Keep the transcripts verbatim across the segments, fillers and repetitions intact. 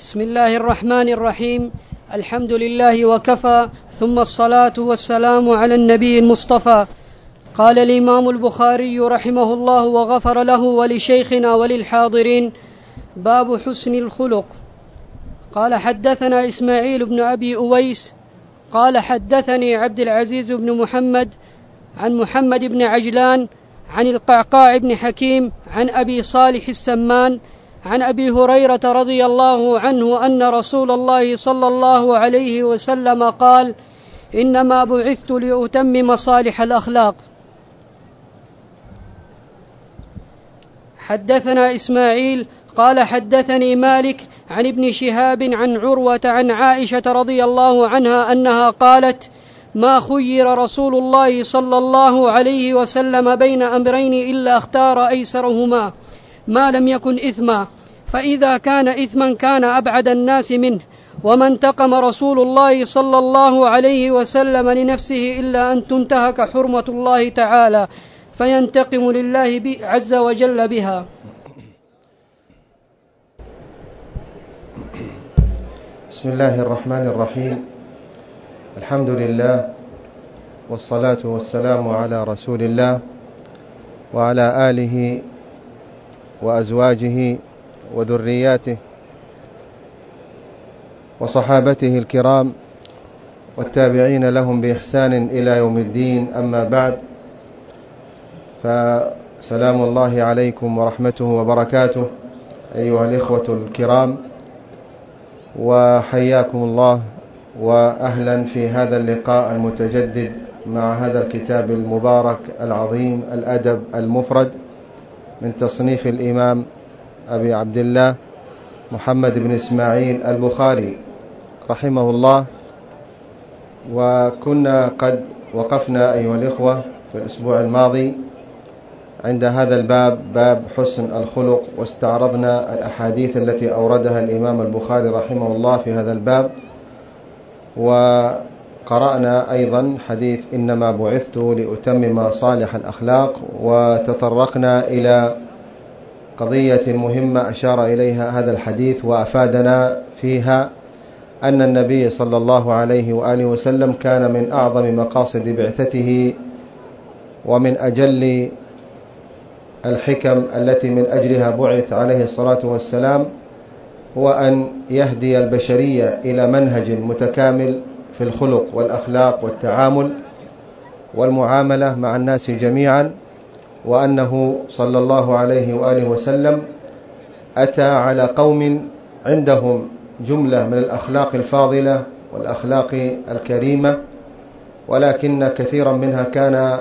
بسم الله الرحمن الرحيم. الحمد لله وكفى، ثم الصلاة والسلام على النبي المصطفى. قال الإمام البخاري رحمه الله وغفر له ولشيخنا وللحاضرين: باب حسن الخلق. قال حدثنا إسماعيل بن أبي أويس قال حدثني عبد العزيز بن محمد عن محمد بن عجلان عن القعقاع بن حكيم عن أبي صالح السمان عن أبي هريرة رضي الله عنه أن رسول الله صلى الله عليه وسلم قال: إنما بعثت لأتمم صالح الأخلاق. حدثنا إسماعيل قال حدثني مالك عن ابن شهاب عن عروة عن عائشة رضي الله عنها أنها قالت: ما خير رسول الله صلى الله عليه وسلم بين أمرين إلا اختار أيسرهما ما لم يكن إثما، فإذا كان إثما كان أبعد الناس منه، وما انتقم رسول الله صلى الله عليه وسلم لنفسه إلا أن تنتهك حرمة الله تعالى فينتقم لله عز وجل بها. بسم الله الرحمن الرحيم. الحمد لله والصلاة والسلام على رسول الله وعلى آله وأزواجه وذرياته وصحابته الكرام والتابعين لهم بإحسان إلى يوم الدين، أما بعد، فسلام الله عليكم ورحمته وبركاته أيها الإخوة الكرام، وحياكم الله وأهلا في هذا اللقاء المتجدد مع هذا الكتاب المبارك العظيم، الأدب المفرد، من تصنيف الإمام أبي عبد الله محمد بن إسماعيل البخاري رحمه الله. وكنا قد وقفنا أيها الإخوة في الأسبوع الماضي عند هذا الباب، باب حسن الخلق، واستعرضنا الأحاديث التي أوردها الإمام البخاري رحمه الله في هذا الباب، وقرأنا أيضا حديث إنما بعثت لأتمم صالح الأخلاق، وتطرقنا إلى قضية مهمة أشار إليها هذا الحديث وأفادنا فيها أن النبي صلى الله عليه وآله وسلم كان من أعظم مقاصد بعثته ومن أجل الحكم التي من أجلها بعث عليه الصلاة والسلام هو أن يهدي البشرية إلى منهج متكامل في الخلق والأخلاق والتعامل والمعاملة مع الناس جميعا، وأنه صلى الله عليه وآله وسلم أتى على قوم عندهم جملة من الأخلاق الفاضلة والأخلاق الكريمة، ولكن كثيرا منها كان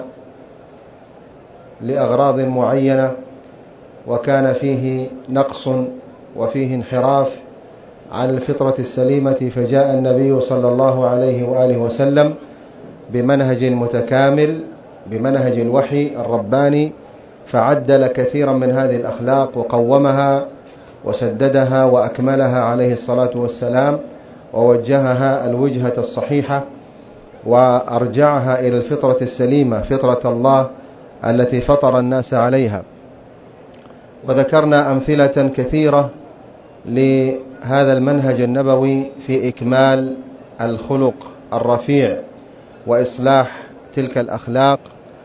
لأغراض معينة، وكان فيه نقص وفيه انحراف عن الفطرة السليمة، فجاء النبي صلى الله عليه وآله وسلم بمنهج متكامل، بمنهج الوحي الرباني، فعدل كثيرا من هذه الأخلاق وقومها وسددها وأكملها عليه الصلاة والسلام، ووجهها الوجهة الصحيحة، وأرجعها إلى الفطرة السليمة، فطرة الله التي فطر الناس عليها. وذكرنا أمثلة كثيرة لهذا المنهج النبوي في إكمال الخلق الرفيع وإصلاح تلك الأخلاق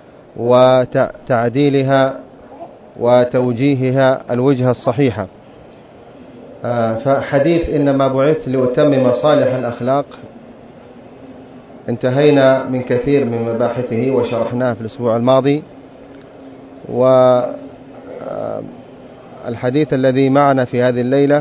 وتعديلها وتوجيهها الوجهة الصحيحة. فحديث إنما بعثت لأتمم صالح الأخلاق انتهينا من كثير من مباحثه وشرحناه في الأسبوع الماضي، والحديث الذي معنا في هذه الليلة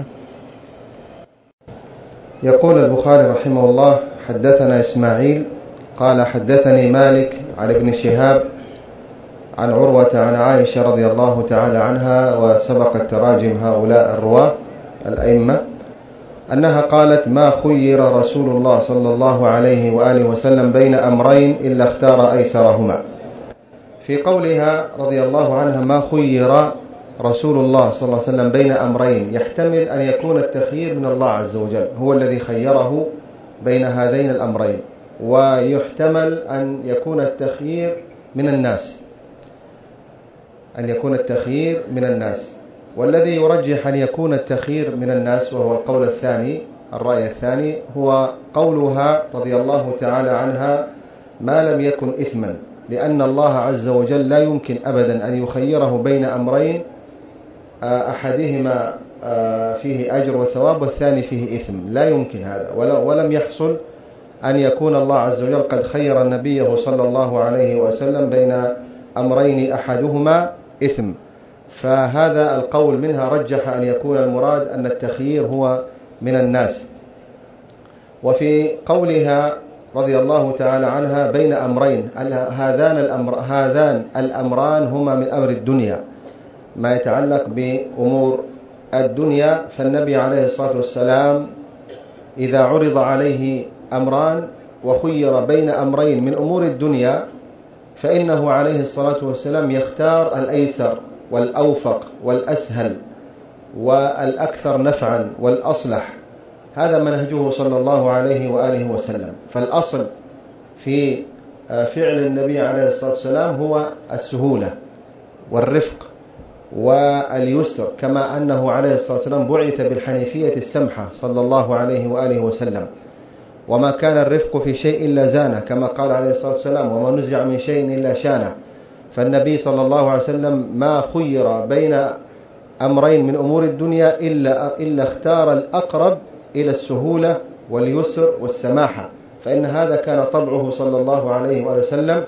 يقول البخاري رحمه الله: حدثنا إسماعيل قال حدثني مالك عن ابن شهاب عن عروة عن عائشة رضي الله تعالى عنها، وسبقت تراجم هؤلاء الرواة الأئمة، أنها قالت: ما خير رسول الله صلى الله عليه وآله وسلم بين أمرين إلا اختار أيسرهما. في قولها رضي الله عنها ما خير رسول الله صلى الله عليه وسلم بين أمرين، يحتمل أن يكون التخيير من الله عز وجل، هو الذي خيره بين هذين الأمرين، ويحتمل أن يكون التخيير من الناس، أن يكون التخيير من الناس. والذي يرجح أن يكون التخيير من الناس وهو القول الثاني، الرأي الثاني، هو قولها رضي الله تعالى عنها ما لم يكن إثما، لأن الله عز وجل لا يمكن أبدا أن يخيره بين أمرين أحدهما فيه أجر وثواب والثاني فيه إثم، لا يمكن هذا، ولم يحصل أن يكون الله عز وجل قد خير النبي صلى الله عليه وسلم بين أمرين أحدهما إثم. فهذا القول منها رجح أن يكون المراد أن التخيير هو من الناس. وفي قولها رضي الله تعالى عنها بين أمرين، هذان الأمر هذان الأمران هما من أمر الدنيا، ما يتعلق بأمور الدنيا، فالنبي عليه الصلاة والسلام إذا عرض عليه أمران وخير بين أمرين من أمور الدنيا فإنه عليه الصلاة والسلام يختار الأيسر والأوفق والأسهل والأكثر نفعا والأصلح. هذا منهجه صلى الله عليه وآله وسلم. فالأصل في فعل النبي عليه الصلاة والسلام هو السهولة والرفق واليسر، كما أنه عليه الصلاة والسلام بعث بالحنيفية السمحة صلى الله عليه وآله وسلم، وما كان الرفق في شيء إلا زانه، كما قال عليه الصلاة والسلام وما نزع من شيء إلا شانه. فالنبي صلى الله عليه وسلم ما خير بين أمرين من أمور الدنيا إلا, إلا اختار الأقرب إلى السهولة واليسر والسماحة، فإن هذا كان طبعه صلى الله عليه وسلم،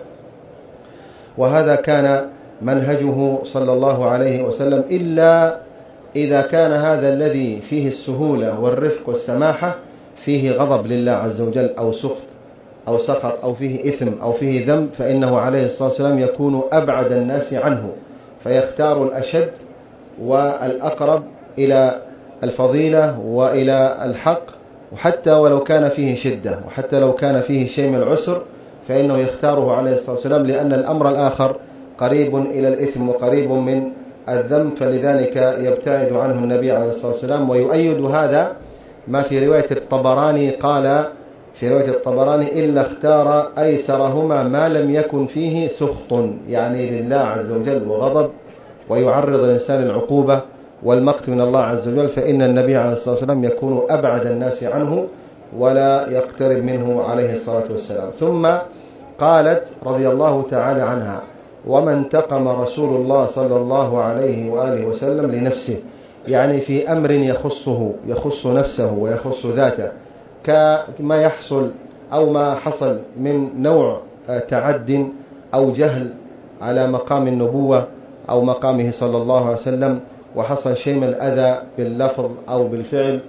وهذا كان منهجه صلى الله عليه وسلم، إلا إذا كان هذا الذي فيه السهولة والرفق والسماحة فيه غضب لله عز وجل أو سخط أو سخط أو فيه إثم أو فيه ذنب، فإنه عليه الصلاة والسلام يكون أبعد الناس عنه، فيختار الأشد والأقرب إلى الفضيلة وإلى الحق، وحتى ولو كان فيه شدة وحتى لو كان فيه شيء من العسر فإنه يختاره عليه الصلاة والسلام، لأن الأمر الآخر قريب إلى الإثم وقريب من الذنب، فلذلك يبتعد عنه النبي عليه الصلاة والسلام. ويؤيد هذا ما في رواية الطبراني، قال في رواية الطبراني إلا اختار أيسرهما ما لم يكن فيه سخط، يعني لله عز وجل وغضب ويعرض الإنسان العقوبة والمقت من الله عز وجل، فإن النبي عليه الصلاة والسلام يكون أبعد الناس عنه ولا يقترب منه عليه الصلاة والسلام. ثم قالت رضي الله تعالى عنها وما انتقم رسول الله صلى الله عليه وآله وسلم لنفسه، يعني في أمر يخصه يخص نفسه ويخص ذاته، كما يحصل أو ما حصل من نوع تعد أو جهل على مقام النبوة أو مقامه صلى الله عليه وسلم، وحصل شيء من الأذى باللفظ أو بالفعل،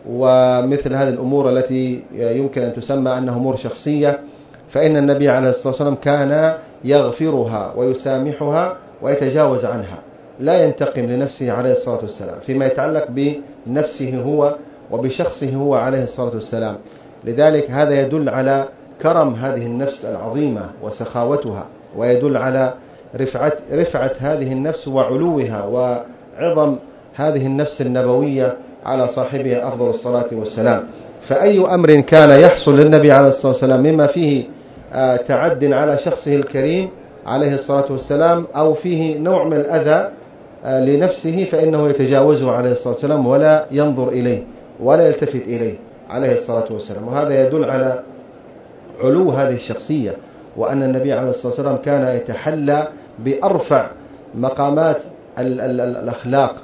ومثل هذه الأمور التي يمكن أن تسمى أنها أمور شخصية، فإن النبي عليه الصلاة والسلام كان يغفرها ويسامحها ويتجاوز عنها، لا ينتقم لنفسه عليه الصلاة والسلام فيما يتعلق بنفسه هو وبشخصه هو عليه الصلاة والسلام. لذلك هذا يدل على كرم هذه النفس العظيمة وسخاوتها، ويدل على رفعة, رفعة هذه النفس وعلوها وعظم هذه النفس النبوية على صاحبها أفضل الصلاة والسلام. فأي أمر كان يحصل للنبي عليه الصلاة والسلام مما فيه تعد على شخصه الكريم عليه الصلاة والسلام أو فيه نوع من الأذى لنفسه فإنه يتجاوزه عليه الصلاة والسلام ولا ينظر إليه ولا يلتفت إليه عليه الصلاة والسلام. وهذا يدل على علو هذه الشخصية، وأن النبي عليه الصلاة والسلام كان يتحلى بأرفع مقامات الأخلاق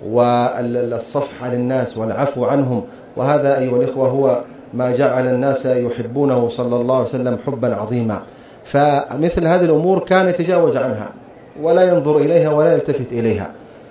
والصفح عن الناس والعفو عنهم، وهذا أيها الإخوة هو ما جعل الناس يحبونه صلى الله عليه وسلم حبا عظيما. فمثل هذه الأمور كان يتجاوز عنها ولا ينظر إليها ولا يلتفت إليها.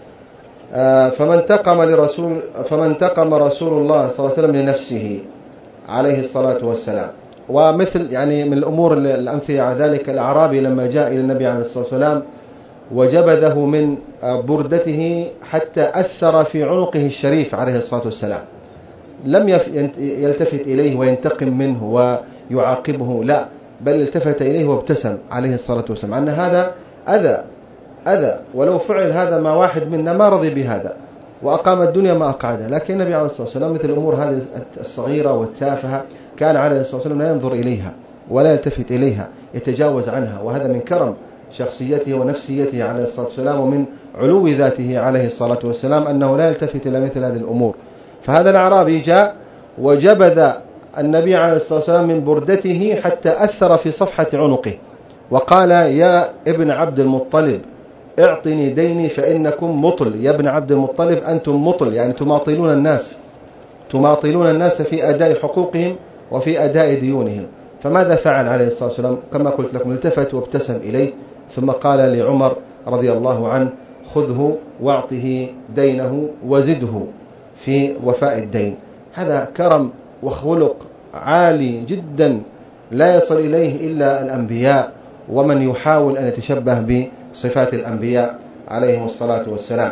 فمن انتقم لرسول فمن انتقم رسول الله صلى الله عليه وسلم لنفسه عليه الصلاة والسلام. ومثل يعني من الأمور الأمثلة على ذلك الأعرابي لما جاء إلى النبي عليه الصلاة والسلام وجبذه من بردته حتى أثر في عنقه الشريف عليه الصلاة والسلام، لم يلتفت إليه وينتقم منه ويعاقبه، لا، بل التفت إليه وابتسم عليه الصلاة والسلام، أن هذا أذى أذى ولو فعل هذا مع واحد منا ما رضي بهذا وأقام الدنيا ما أقعدها. لكن النبي عليه الصلاة والسلام مثل الأمور هذه الصغيرة والتافهة كان عليه الصلاة والسلام لا ينظر إليها ولا يلتفت إليها، يتجاوز عنها، وهذا من كرم شخصيته ونفسيته عليه الصلاة والسلام ومن علو ذاته عليه الصلاة والسلام أنه لا يلتفت إلى مثل هذه الأمور. فهذا الأعرابي جاء وجبذ النبي عليه الصلاة والسلام من بردته حتى أثر في صفحة عنقه وقال: يا ابن عبد المطلب اعطني ديني فإنكم مطل. يا ابن عبد المطلب أنتم مطل، يعني تماطلون الناس تماطلون الناس في أداء حقوقهم وفي أداء ديونهم. فماذا فعل عليه الصلاة والسلام؟ كما قلت لكم، التفت وابتسم إليه ثم قال لعمر رضي الله عنه: خذه واعطه دينه وزده في وفاء الدين. هذا كرم وخلق عالي جدا لا يصل إليه إلا الأنبياء ومن يحاول أن يتشبه بصفات الأنبياء عليهم الصلاة والسلام.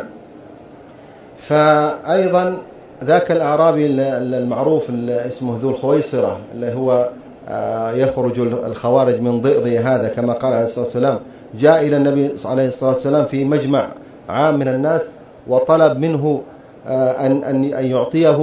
فأيضا ذاك الأعرابي المعروف اسمه ذو الخويصرة اللي هو يخرج الخوارج من ضئضي هذا كما قال عليه الصلاة والسلام، جاء إلى النبي عليه الصلاة والسلام في مجمع عام من الناس وطلب منه أن أن يعطيه،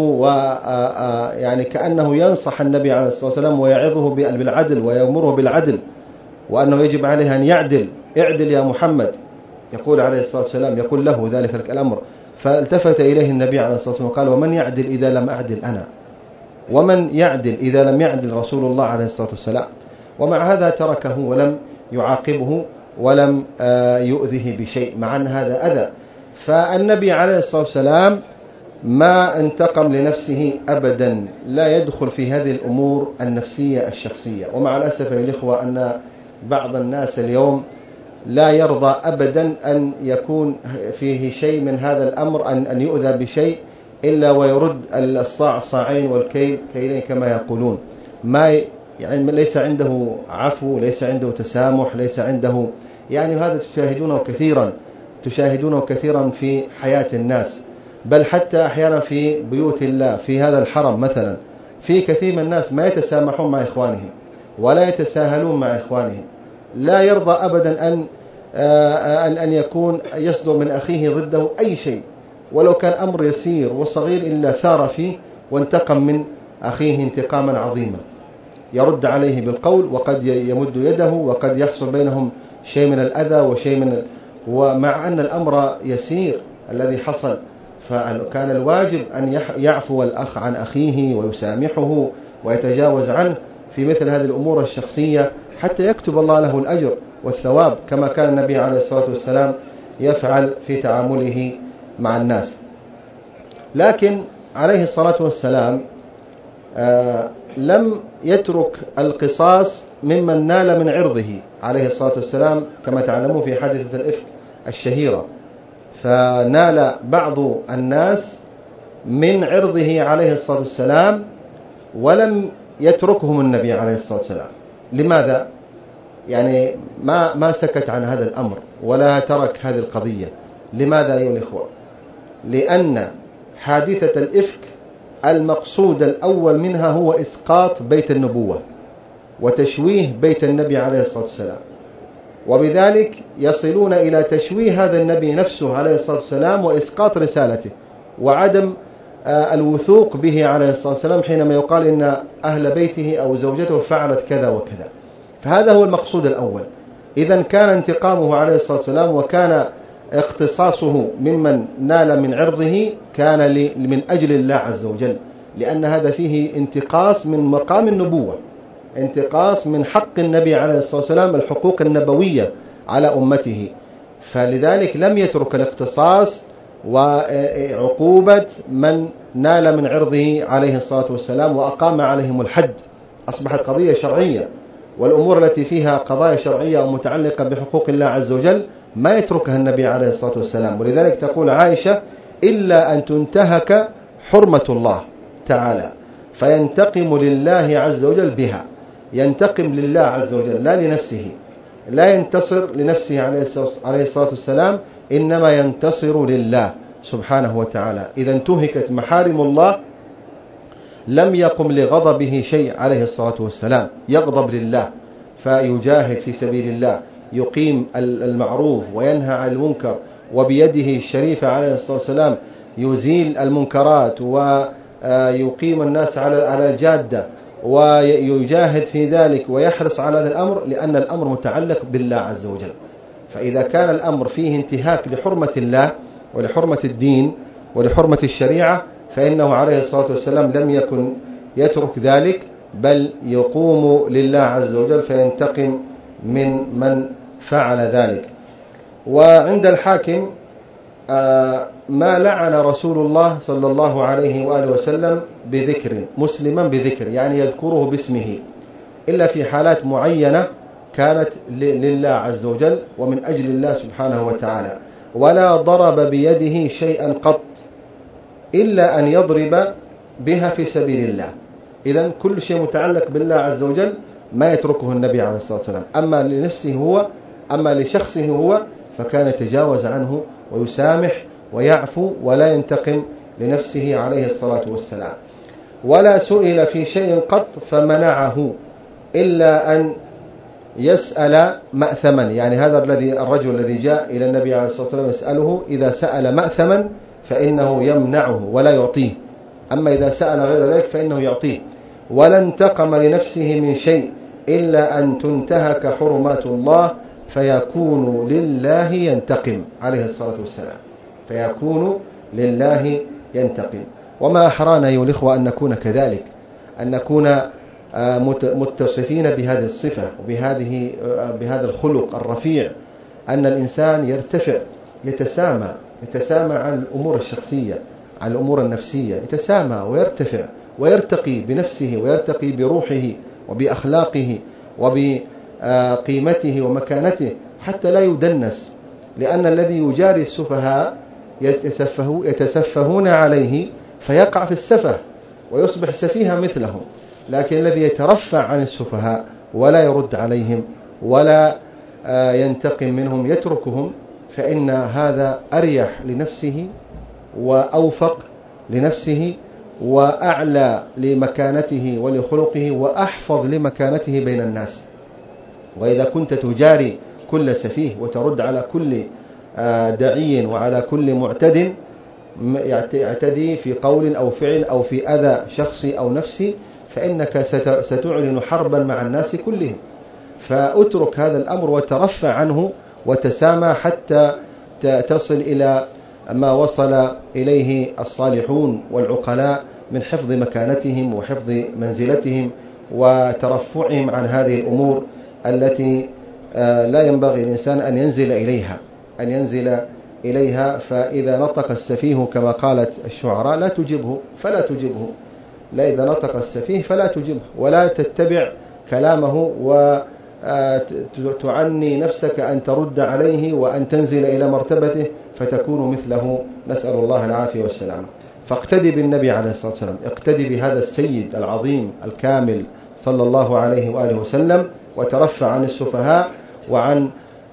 ويعني كأنه ينصح النبي عليه الصلاة والسلام ويعظه بالعدل ويأمره بالعدل وأنه يجب عليه أن يعدل. اعدل يا محمد، يقول عليه الصلاة والسلام، يقول له ذلك الأمر. فالتفت إليه النبي عليه الصلاة والسلام وقال: ومن يعدل إذا لم أعدل أنا؟ ومن يعدل إذا لم يعدل رسول الله عليه الصلاة والسلام؟ ومع هذا تركه ولم يعاقبه ولم يؤذه بشيء، مع أن هذا أذى. فالنبي عليه الصلاة والسلام ما انتقم لنفسه أبدا، لا يدخل في هذه الأمور النفسية الشخصية. ومع الأسف يا الإخوة أن بعض الناس اليوم لا يرضى أبدا أن يكون فيه شيء من هذا الأمر، أن أن يؤذى بشيء إلا ويرد الصاع صاعين والكيل كيلين كما يقولون. ما يعني ليس عنده عفو، ليس عنده تسامح، ليس عنده يعني هذا تشاهدونه كثيرا تشاهدونه كثيرا في حياة الناس، بل حتى أحيانا في بيوت الله في هذا الحرم مثلا، في كثير من الناس ما يتسامحون مع إخوانهم ولا يتساهلون مع إخوانهم. لا يرضى أبدا أن أن أن يكون يصدر من أخيه ضده أي شيء ولو كان أمر يسير وصغير إلا ثار فيه وانتقم من أخيه انتقاما عظيما، يرد عليه بالقول وقد يمد يده وقد يحصل بينهم شيء من الأذى وشيء من، ومع أن الأمر يسير الذي حصل. فكان الواجب أن يعفو الأخ عن أخيه ويسامحه ويتجاوز عنه في مثل هذه الأمور الشخصية حتى يكتب الله له الأجر والثواب كما كان النبي عليه الصلاة والسلام يفعل في تعامله مع الناس. لكن عليه الصلاة والسلام آه لم يترك القصاص ممن نال من عرضه عليه الصلاة والسلام كما تعلمون في حادثة الإفك الشهيرة، فنال بعض الناس من عرضه عليه الصلاة والسلام ولم يتركهم النبي عليه الصلاة والسلام. لماذا؟ يعني ما ما سكت عن هذا الأمر ولا ترك هذه القضية. لماذا أيها الإخوة؟ لأن حادثة الإفك المقصود الأول منها هو إسقاط بيت النبوة وتشويه بيت النبي عليه الصلاة والسلام، وبذلك يصلون إلى تشويه هذا النبي نفسه عليه الصلاة والسلام وإسقاط رسالته وعدم الوثوق به عليه الصلاة والسلام حينما يقال إن أهل بيته أو زوجته فعلت كذا وكذا. فهذا هو المقصود الأول. إذن كان انتقامه عليه الصلاة والسلام وكان اختصاصه ممن نال من عرضه كان من أجل الله عز وجل، لأن هذا فيه انتقاص من مقام النبوة، انتقاص من حق النبي عليه الصلاة والسلام، الحقوق النبوية على أمته. فلذلك لم يترك الاختصاص وعقوبة من نال من عرضه عليه الصلاة والسلام وأقام عليهم الحد. أصبحت قضية شرعية، والأمور التي فيها قضايا شرعية ومتعلقة بحقوق الله عز وجل ما يتركها النبي عليه الصلاة والسلام. ولذلك تقول عائشة: إلا أن تنتهك حرمة الله تعالى فينتقم لله عز وجل بها. ينتقم لله عز وجل لا لنفسه، لا ينتصر لنفسه عليه الصلاة والسلام، إنما ينتصر لله سبحانه وتعالى. إذا انتهكت محارم الله لم يقم لغضبه شيء عليه الصلاة والسلام، يغضب لله فيجاهد في سبيل الله، يقيم المعروف وينهى عن المنكر، وبيده الشريفة عليه الصلاة والسلام يزيل المنكرات ويقيم الناس على الجادة ويجاهد في ذلك ويحرص على هذا الأمر، لأن الأمر متعلق بالله عز وجل. فإذا كان الأمر فيه انتهاك لحرمة الله ولحرمة الدين ولحرمة الشريعة فإنه عليه الصلاة والسلام لم يكن يترك ذلك، بل يقوم لله عز وجل فينتقم من من فعل ذلك. وعند الحاكم ما لعن رسول الله صلى الله عليه وآله وسلم بذكر مسلما بذكر، يعني يذكره باسمه، إلا في حالات معينة كانت لله عز وجل ومن أجل الله سبحانه وتعالى. ولا ضرب بيده شيئا قط إلا أن يضرب بها في سبيل الله. إذن كل شيء متعلق بالله عز وجل ما يتركه النبي عليه الصلاة والسلام. أما لنفسه هو أما لشخصه هو فكان يتجاوز عنه ويسامح ويعفو ولا ينتقم لنفسه عليه الصلاة والسلام. ولا سئل في شيء قط فمنعه إلا أن يسأل مأثما، يعني هذا الذي الرجل الذي جاء إلى النبي عليه الصلاة والسلام يسأله إذا سأل مأثما فإنه يمنعه ولا يعطيه، أما إذا سأل غير ذلك فإنه يعطيه. ولا انتقم لنفسه من شيء إلا أن تنتهك حرمات الله فيكون لله ينتقم عليه الصلاة والسلام، فيكون لله ينتقم. وما أحرانا أيها الإخوة أن نكون كذلك، أن نكون متصفين بهذه الصفة وبهذه بهذا الخلق الرفيع، أن الإنسان يرتفع يتسامى يتسامى عن الأمور الشخصية، عن الأمور النفسية، يتسامى ويرتفع ويرتقي بنفسه ويرتقي بروحه وبأخلاقه وبقيمته ومكانته حتى لا يدنس. لأن الذي يجاري السفهاء يتسفه يتسفهون عليه فيقع في السفه ويصبح سفيها مثلهم، لكن الذي يترفع عن السفهاء ولا يرد عليهم ولا ينتقم منهم يتركهم فإن هذا أريح لنفسه وأوفق لنفسه وأعلى لمكانته ولخلقه وأحفظ لمكانته بين الناس. وإذا كنت تجاري كل سفيه وترد على كل دعي وعلى كل معتد يعتدي في قول أو فعل أو في أذى شخصي أو نفسي فإنك ستعلن حربا مع الناس كلهم. فأترك هذا الأمر وترفع عنه وتسامى حتى تصل إلى ما وصل إليه الصالحون والعقلاء من حفظ مكانتهم وحفظ منزلتهم وترفعهم عن هذه الأمور التي لا ينبغي الإنسان أن ينزل إليها أن ينزل إليها. فإذا نطق السفيه كما قالت الشعراء لا تجبه فلا تجبه لا إذا نطق السفيه فلا تجبه ولا تتبع كلامه وتعني نفسك أن ترد عليه وأن تنزل إلى مرتبته فتكون مثله، نسأل الله العافية والسلامة. فاقتدي بالنبي عليه الصلاة والسلام، اقتدي بهذا السيد العظيم الكامل صلى الله عليه وآله وسلم، وترفع عن السفهاء وعن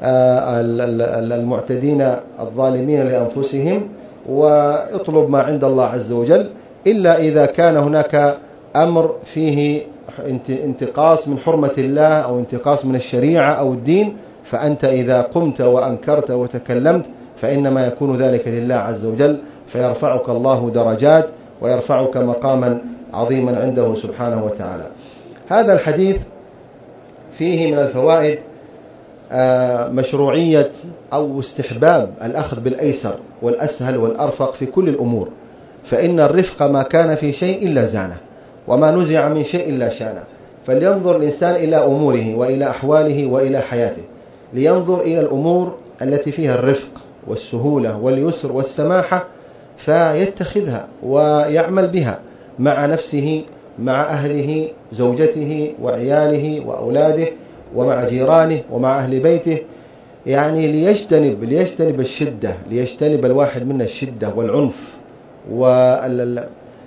المعتدين الظالمين لأنفسهم، واطلب ما عند الله عز وجل، إلا إذا كان هناك أمر فيه انتقاص من حرمة الله أو انتقاص من الشريعة أو الدين، فأنت إذا قمت وأنكرت وتكلمت فإنما يكون ذلك لله عز وجل، فيرفعك الله درجات ويرفعك مقاما عظيما عنده سبحانه وتعالى. هذا الحديث فيه من الفوائد مشروعية أو استحباب الأخذ بالأيسر والأسهل والأرفق في كل الأمور، فإن الرفق ما كان في شيء إلا زانه، وما نزع من شيء إلا شانه. فلينظر الإنسان إلى أموره وإلى أحواله وإلى حياته، لينظر إلى الأمور التي فيها الرفق والسهولة واليسر والسماحة فيتخذها ويعمل بها مع نفسه، مع أهله، زوجته وعياله وأولاده، ومع جيرانه ومع أهل بيته، يعني ليجتنب ليجتنب الشدة، ليجتنب الواحد منا الشدة والعنف وال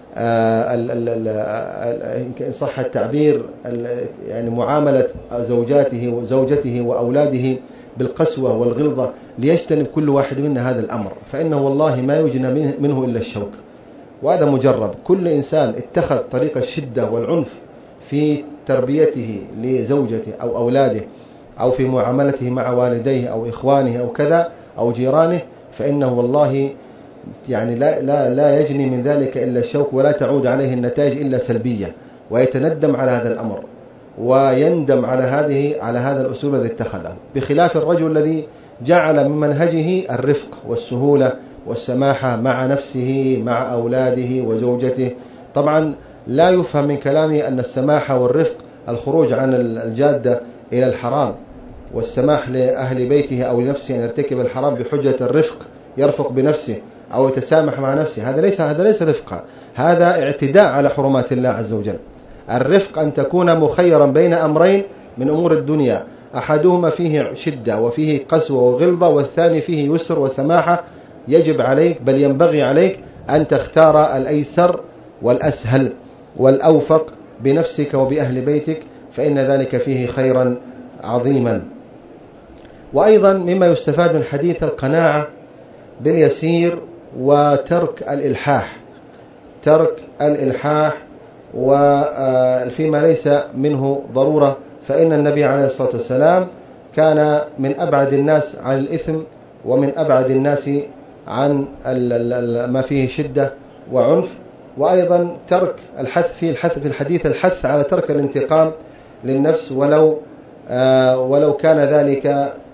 إن صح التعبير يعني معاملة زوجاته وزوجته وأولاده بالقسوة والغلظة، ليجتنب كل واحد منا هذا الأمر، فإنه والله ما يجنى منه إلا الشوك، وهذا مجرب. كل إنسان اتخذ طريق الشدة والعنف في تربيته لزوجته أو أولاده أو في معاملته مع والديه أو إخوانه أو كذا أو جيرانه، فإنه والله يعني لا, لا, لا يجني من ذلك إلا الشوك، ولا تعود عليه النتائج إلا سلبية، ويتندم على هذا الأمر ويندم على هذه على هذا الأسلوب الذي اتخذه، بخلاف الرجل الذي جعل من منهجه الرفق والسهولة والسماحة مع نفسه مع أولاده وزوجته. طبعا لا يفهم من كلامه أن السماحة والرفق الخروج عن الجادة إلى الحرام، والسماح لأهل بيته أو لنفسه أن يرتكب الحرام بحجة الرفق، يرفق بنفسه أو يتسامح مع نفسه. هذا ليس هذا ليس رفقا، هذا اعتداء على حرمات الله عز وجل. الرفق أن تكون مخيرا بين أمرين من أمور الدنيا، أحدهما فيه شدة وفيه قسوة وغلظة، والثاني فيه يسر وسماحة. يجب عليك بل ينبغي عليك أن تختار الأيسر والأسهل والأوفق بنفسك وبأهل بيتك، فإن ذلك فيه خيرا عظيما. وأيضا مما يستفاد من حديث القناعة باليسير وترك الإلحاح، ترك الإلحاح وفيما ليس منه ضرورة، فإن النبي عليه الصلاة والسلام كان من أبعد الناس عن الإثم ومن أبعد الناس عن ما فيه شدة وعنف. وأيضا ترك الحث في الحث في الحديث الحث على ترك الانتقام للنفس، ولو ولو كان ذلك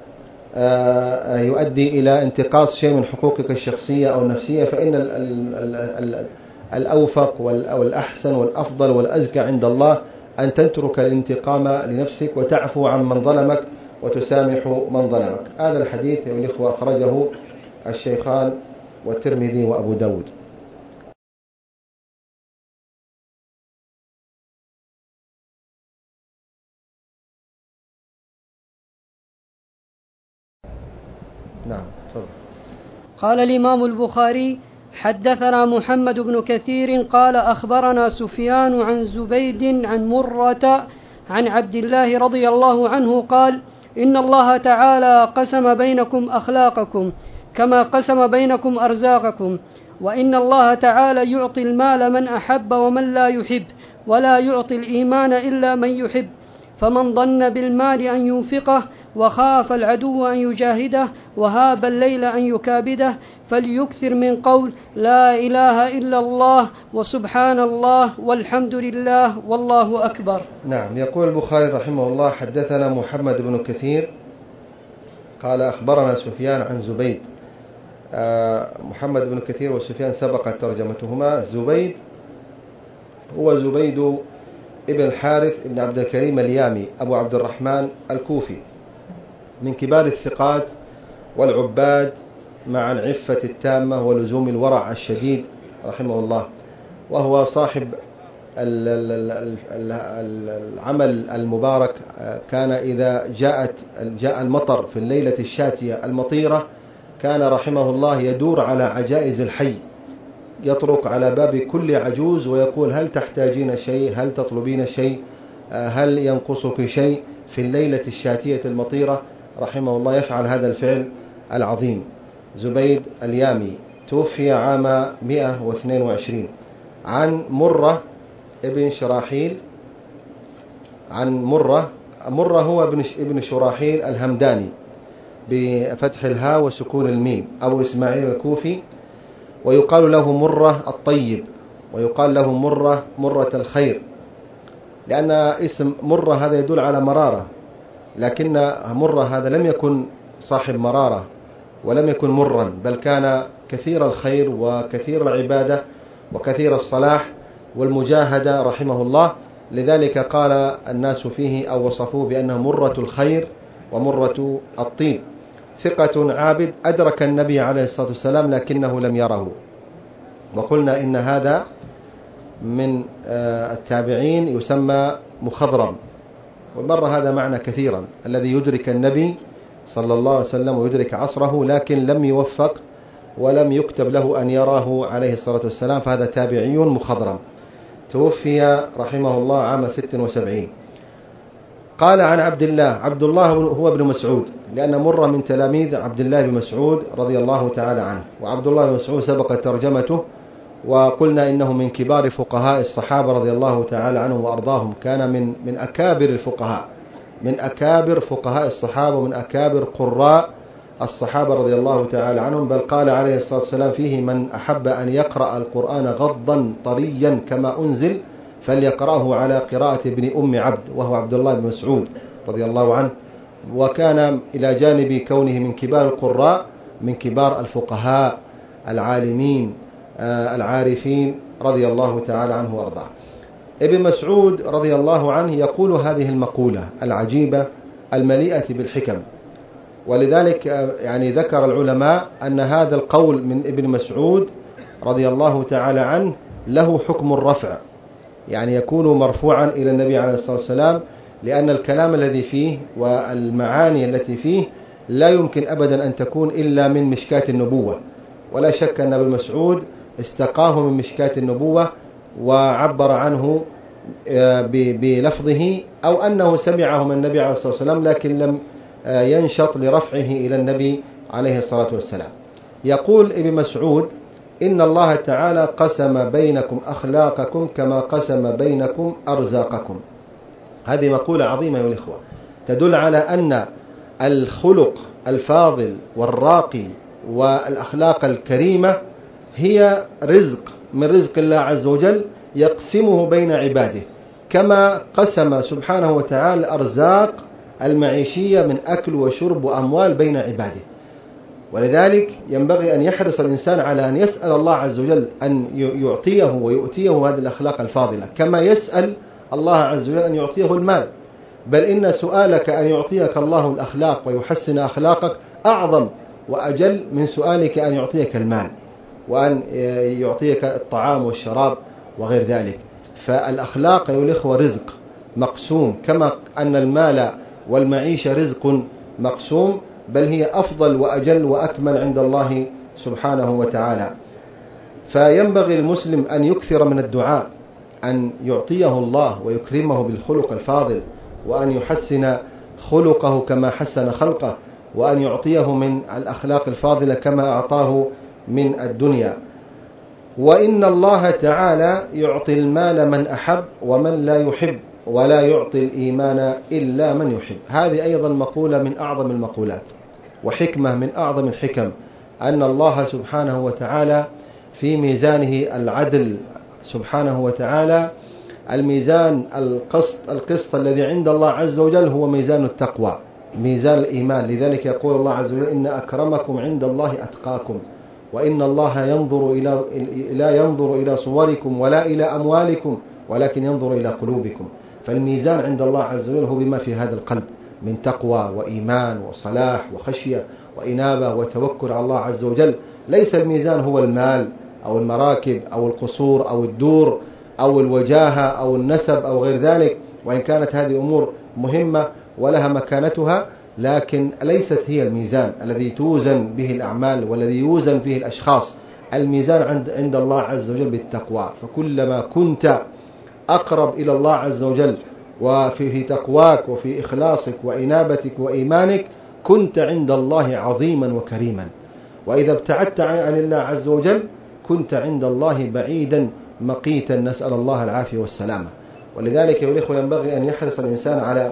يؤدي إلى انتقاص شيء من حقوقك الشخصية أو النفسية، فإن الأوفق والأحسن والأفضل والأزكى عند الله أن تترك الانتقام لنفسك وتعفو عن من ظلمك وتسامح من ظلمك. هذا الحديث يا الإخوة أخرجه الشيخان والترمذي وأبو داود. نعم. قال الإمام البخاري: حدثنا محمد بن كثير قال أخبرنا سفيان عن زبيد عن مرة عن عبد الله رضي الله عنه قال: إن الله تعالى قسم بينكم أخلاقكم كما قسم بينكم أرزاقكم، وإن الله تعالى يعطي المال من أحب ومن لا يحب، ولا يعطي الإيمان إلا من يحب. فمن ظن بالمال أن ينفقه وخاف العدو أن يجاهده وهاب الليل أن يكابده فليكثر من قول لا إله إلا الله وسبحان الله والحمد لله والله أكبر. نعم. يقول البخاري رحمه الله: حدثنا محمد بن كثير قال أخبرنا سفيان عن زبيد. آه محمد بن كثير وسفيان سبقت ترجمتهما. زبيد هو زبيد ابن الحارث ابن عبد الكريم اليامي أبو عبد الرحمن الكوفي، من كبار الثقات والعباد مع العفة التامة ولزوم الورع الشديد رحمه الله، وهو صاحب العمل المبارك. كان إذا جاءت جاء المطر في الليلة الشاتية المطيرة كان رحمه الله يدور على عجائز الحي، يطرق على باب كل عجوز ويقول: هل تحتاجين شيء؟ هل تطلبين شيء؟ هل ينقصك شيء؟ في الليلة الشاتية المطيرة رحمه الله يفعل هذا الفعل العظيم. زبيد اليامي توفي عام مئة واثنين وعشرين. عن مرة ابن شراحيل، عن مرة مرة هو ابن شراحيل الهمداني بفتح الهاء وسكون الميم، أبو إسماعيل الكوفي، ويقال له مرة الطيب، ويقال له مرة مرة الخير، لأن اسم مرة هذا يدل على مرارة، لكن مرة هذا لم يكن صاحب مرارة ولم يكن مرا، بل كان كثير الخير وكثير العبادة وكثير الصلاح والمجاهدة رحمه الله. لذلك قال الناس فيه أو وصفوه بأنه مرة الخير ومرة الطيب. ثقة عابد أدرك النبي عليه الصلاة والسلام لكنه لم يره، وقلنا إن هذا من التابعين يسمى مخضرم، ومر هذا معنى كثيرا، الذي يدرك النبي صلى الله عليه وسلم ويدرك عصره لكن لم يوفق ولم يكتب له أن يراه عليه الصلاة والسلام، فهذا تابعي مخضرم. توفي رحمه الله عام ست وسبعين. قال عن عبد الله، عبد الله هو ابن مسعود، لأن مر من تلاميذ عبد الله بن مسعود رضي الله تعالى عنه، وعبد الله بن مسعود سبق ترجمته، وقلنا إنه من كبار فقهاء الصحابة رضي الله تعالى عنهم وأرضاهم، كان من من أكابر الفقهاء، من أكابر فقهاء الصحابة ومن أكابر قراء الصحابة رضي الله تعالى عنهم، بل قال عليه الصلاة والسلام فيه: من أحب أن يقرأ القرآن غضا طريا كما أنزل فليقرأه على قراءة ابن أم عبد، وهو عبد الله بن مسعود رضي الله عنه. وكان إلى جانب كونه من كبار القراء من كبار الفقهاء العالمين العارفين رضي الله تعالى عنه وارضاه. ابن مسعود رضي الله عنه يقول هذه المقولة العجيبة المليئة بالحكم، ولذلك يعني ذكر العلماء أن هذا القول من ابن مسعود رضي الله تعالى عنه له حكم الرفع، يعني يكون مرفوعا إلى النبي عليه الصلاة والسلام، لأن الكلام الذي فيه والمعاني التي فيه لا يمكن أبدا أن تكون إلا من مشكاة النبوة، ولا شك أن ابن مسعود استقاه من مشكاة النبوة وعبر عنه بلفظه، أو أنه سمعه من النبي عليه الصلاة والسلام لكن لم ينشط لرفعه إلى النبي عليه الصلاة والسلام. يقول ابن مسعود: إن الله تعالى قسم بينكم أخلاقكم كما قسم بينكم أرزاقكم. هذه مقولة عظيمة يا الإخوة، تدل على أن الخلق الفاضل والراقي والأخلاق الكريمة هي رزق من رزق الله عز وجل يقسمه بين عباده، كما قسم سبحانه وتعالى الأرزاق المعيشية من أكل وشرب وأموال بين عباده. ولذلك ينبغي أن يحرص الإنسان على أن يسأل الله عز وجل أن يعطيه ويؤتيه هذه الأخلاق الفاضلة، كما يسأل الله عز وجل أن يعطيه المال، بل إن سؤالك أن يعطيك الله الأخلاق ويحسن أخلاقك أعظم وأجل من سؤالك أن يعطيك المال وأن يعطيك الطعام والشراب وغير ذلك. فالأخلاق يا الإخوة رزق مقسوم، كما أن المال والمعيشة رزق مقسوم، بل هي أفضل وأجل وأكمل عند الله سبحانه وتعالى. فينبغي المسلم أن يكثر من الدعاء أن يعطيه الله ويكرمه بالخلق الفاضل، وأن يحسن خلقه كما حسن خلقه، وأن يعطيه من الأخلاق الفاضلة كما أعطاه من الدنيا. وإن الله تعالى يعطي المال من أحب ومن لا يحب، ولا يعطي الإيمان إلا من يحب. هذه أيضا مقولة من أعظم المقولات وحكمة من أعظم الحكم، أن الله سبحانه وتعالى في ميزانه العدل سبحانه وتعالى، الميزان القسط القسط الذي عند الله عز وجل هو ميزان التقوى، ميزان الإيمان. لذلك يقول الله عز وجل: إن أكرمكم عند الله أتقاكم، وإن الله ينظر إلى لا ينظر إلى صوركم ولا إلى أموالكم ولكن ينظر إلى قلوبكم. فالميزان عند الله عز وجل هو بما في هذا القلب من تقوى وإيمان وصلاح وخشية وإنابة وتوكل على الله عز وجل. ليس الميزان هو المال أو المراكب أو القصور أو الدور أو الوجاهة أو النسب أو غير ذلك، وإن كانت هذه أمور مهمة ولها مكانتها، لكن ليست هي الميزان الذي توزن به الأعمال والذي يوزن به الأشخاص. الميزان عند عند الله عز وجل بالتقوى، فكلما كنت أقرب إلى الله عز وجل وفي تقواك وفي إخلاصك وإنابتك وإيمانك كنت عند الله عظيما وكريما، وإذا ابتعدت عن الله عز وجل كنت عند الله بعيدا مقيتا، نسأل الله العافية والسلامة. ولذلك يا الإخوة ينبغي أن يحرص الإنسان على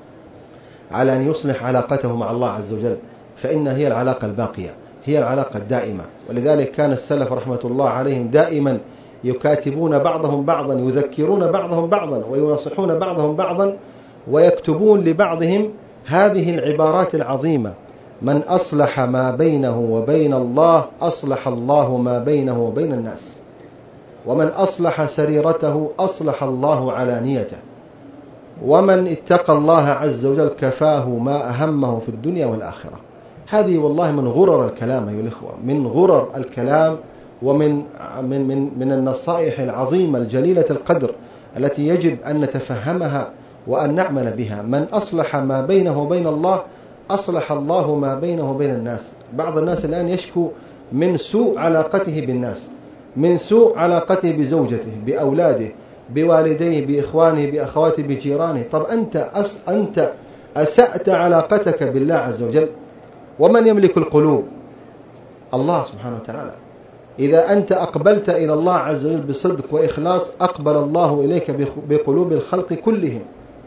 على أن يصلح علاقته مع الله عز وجل، فإن هي العلاقة الباقية، هي العلاقة الدائمة. ولذلك كان السلف رحمة الله عليهم دائما يكاتبون بعضهم بعضا، يذكرون بعضهم بعضا وينصحون بعضهم بعضا، ويكتبون لبعضهم هذه العبارات العظيمة: من أصلح ما بينه وبين الله أصلح الله ما بينه وبين الناس، ومن أصلح سريرته أصلح الله علانيته، ومن اتقى الله عز وجل كفاه ما أهمه في الدنيا والآخرة. هذه والله من غرر الكلام أيها الإخوة، من غرر الكلام ومن من من من النصائح العظيمة الجليلة القدر التي يجب أن نتفهمها وأن نعمل بها. من أصلح ما بينه وبين الله أصلح الله ما بينه وبين الناس. بعض الناس الآن يشكو من سوء علاقته بالناس، من سوء علاقته بزوجته، بأولاده، بوالديه، بإخوانه، بأخواته، بجيرانه. طب أنت أس أنت أسأت علاقتك بالله عز وجل، ومن يملك القلوب؟ الله سبحانه وتعالى. إذا أنت أقبلت إلى الله عز وجل بصدق وإخلاص أقبل الله إليك بقلوب الخلق كلهم.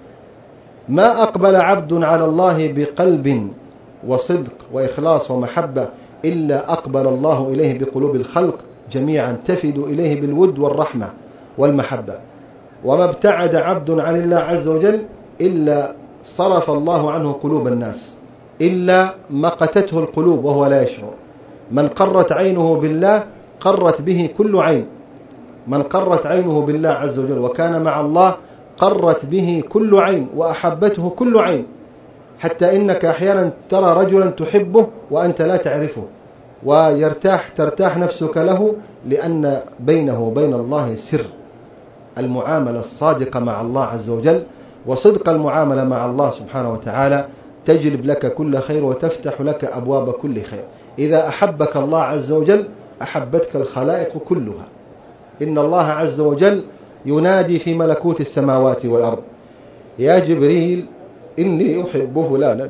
ما أقبل عبد على الله بقلب وصدق وإخلاص ومحبة إلا أقبل الله إليه بقلوب الخلق جميعا تفد إليه بالود والرحمة والمحبة. وما ابتعد عبد عن الله عز وجل إلا صرف الله عنه قلوب الناس إلا مقتته القلوب وهو لا يشعر. من قرت عينه بالله قرت به كل عين، من قرت عينه بالله عز وجل وكان مع الله قرت به كل عين وأحبته كل عين، حتى إنك أحيانا ترى رجلا تحبه وأنت لا تعرفه ويرتاح ترتاح نفسك له، لأن بينه وبين الله سر. المعاملة الصادقة مع الله عز وجل وصدق المعاملة مع الله سبحانه وتعالى تجلب لك كل خير وتفتح لك أبواب كل خير. إذا أحبك الله عز وجل أحبتك الخلائق كلها. إن الله عز وجل ينادي في ملكوت السماوات والأرض: يا جبريل إني أحب فلانا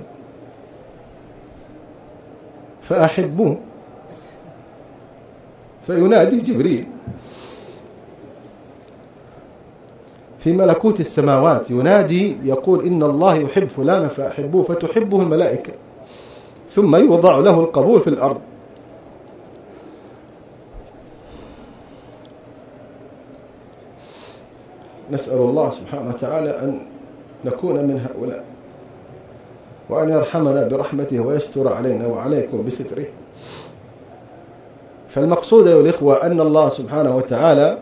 فأحبه. فينادي جبريل في ملكوت السماوات ينادي يقول: إن الله يحب فلانا فأحبوه، فتحبه الملائكة، ثم يوضع له القبول في الأرض. نسأل الله سبحانه وتعالى أن نكون من هؤلاء، وأن يرحمنا برحمته ويستر علينا وعليكم بستره. فالمقصود أيها الإخوة أن الله سبحانه وتعالى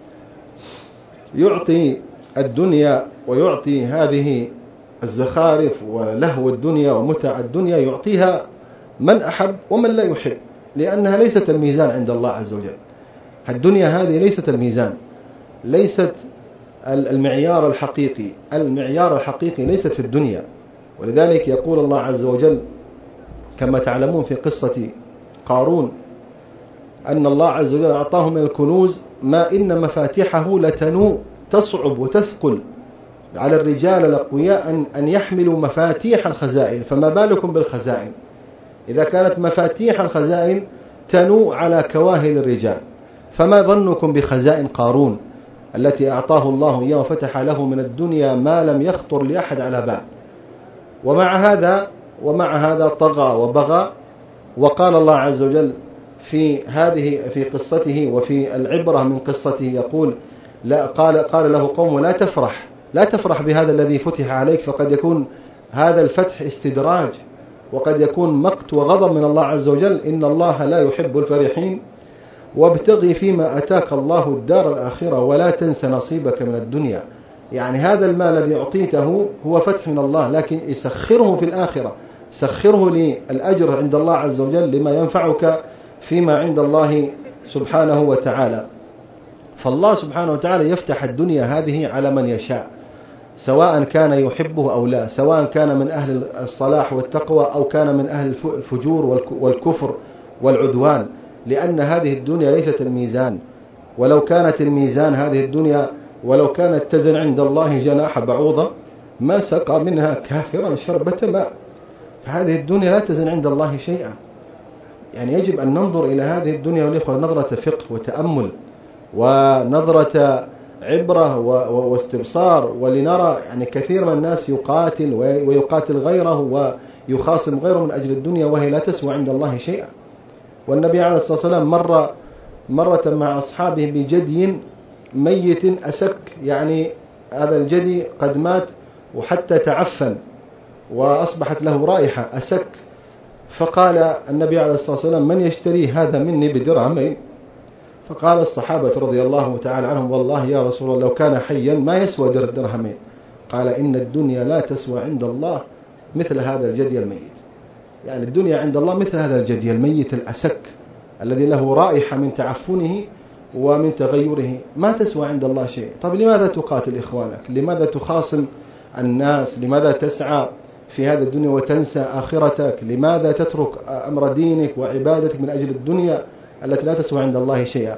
يعطي الدنيا ويعطي هذه الزخارف ولهو الدنيا ومتع الدنيا، يعطيها من أحب ومن لا يحب، لأنها ليست الميزان عند الله عز وجل. الدنيا هذه ليست الميزان، ليست المعيار الحقيقي. المعيار الحقيقي ليست في الدنيا. ولذلك يقول الله عز وجل كما تعلمون في قصة قارون أن الله عز وجل أعطاه من الكنوز ما إن مفاتيحه لتنوء، تصعب وتثقل على الرجال الأقوياء أن يحملوا مفاتيح الخزائن، فما بالكم بالخزائن؟ إذا كانت مفاتيح الخزائن تنوء على كواهل الرجال، فما ظنكم بخزائن قارون التي أعطاه الله إياه وفتح له من الدنيا ما لم يخطر لأحد على بال. ومع هذا ومع هذا طغى وبغى. وقال الله عز وجل في هذه في قصته وفي العبرة من قصته يقول: لا قال قال له قوم: لا تفرح لا تفرح بهذا الذي فتح عليك، فقد يكون هذا الفتح استدراج، وقد يكون مقت وغضب من الله عز وجل. إن الله لا يحب الفرحين، وابتغي فيما أتاك الله الدار الآخرة ولا تنس نصيبك من الدنيا. يعني هذا المال الذي أعطيته هو فتح من الله، لكن يسخره في الآخرة، سخره للأجر عند الله عز وجل لما ينفعك فيما عند الله سبحانه وتعالى. فالله سبحانه وتعالى يفتح الدنيا هذه على من يشاء، سواء كان يحبه أو لا، سواء كان من أهل الصلاح والتقوى أو كان من أهل الفجور والكفر والعدوان، لأن هذه الدنيا ليست الميزان. ولو كانت الميزان هذه الدنيا، ولو كانت تزن عند الله جناح بعوضة ما سقى منها كافرا شربة ماء. فهذه الدنيا لا تزن عند الله شيئا. يعني يجب أن ننظر إلى هذه الدنيا والإخوة نظرة فقه وتأمل ونظرة عبرة واستبصار، ولنرى يعني كثير من الناس يقاتل ويقاتل غيره ويخاصم غيره من أجل الدنيا وهي لا تسوى عند الله شيئا. والنبي عليه الصلاة والسلام مر مرة مع أصحابه بجدي ميت أسك، يعني هذا الجدي قد مات وحتى تعفن وأصبحت له رائحة أسك. فقال النبي عليه الصلاة والسلام: من يشتري هذا مني بدرهمين؟ فقال الصحابة رضي الله تعالى عنهم: والله يا رسول الله لو كان حيا ما يسوى درهمين. قال: إن الدنيا لا تسوى عند الله مثل هذا الجدي الميت. يعني الدنيا عند الله مثل هذا الجدي الميت الأسك الذي له رائحة من تعفنه ومن تغيره، ما تسوى عند الله شيء. طب لماذا تقاتل إخوانك؟ لماذا تخاصم الناس؟ لماذا تسعى في هذا الدنيا وتنسى آخرتك؟ لماذا تترك أمر دينك وعبادتك من أجل الدنيا التي لا تسوى عند الله شيئا؟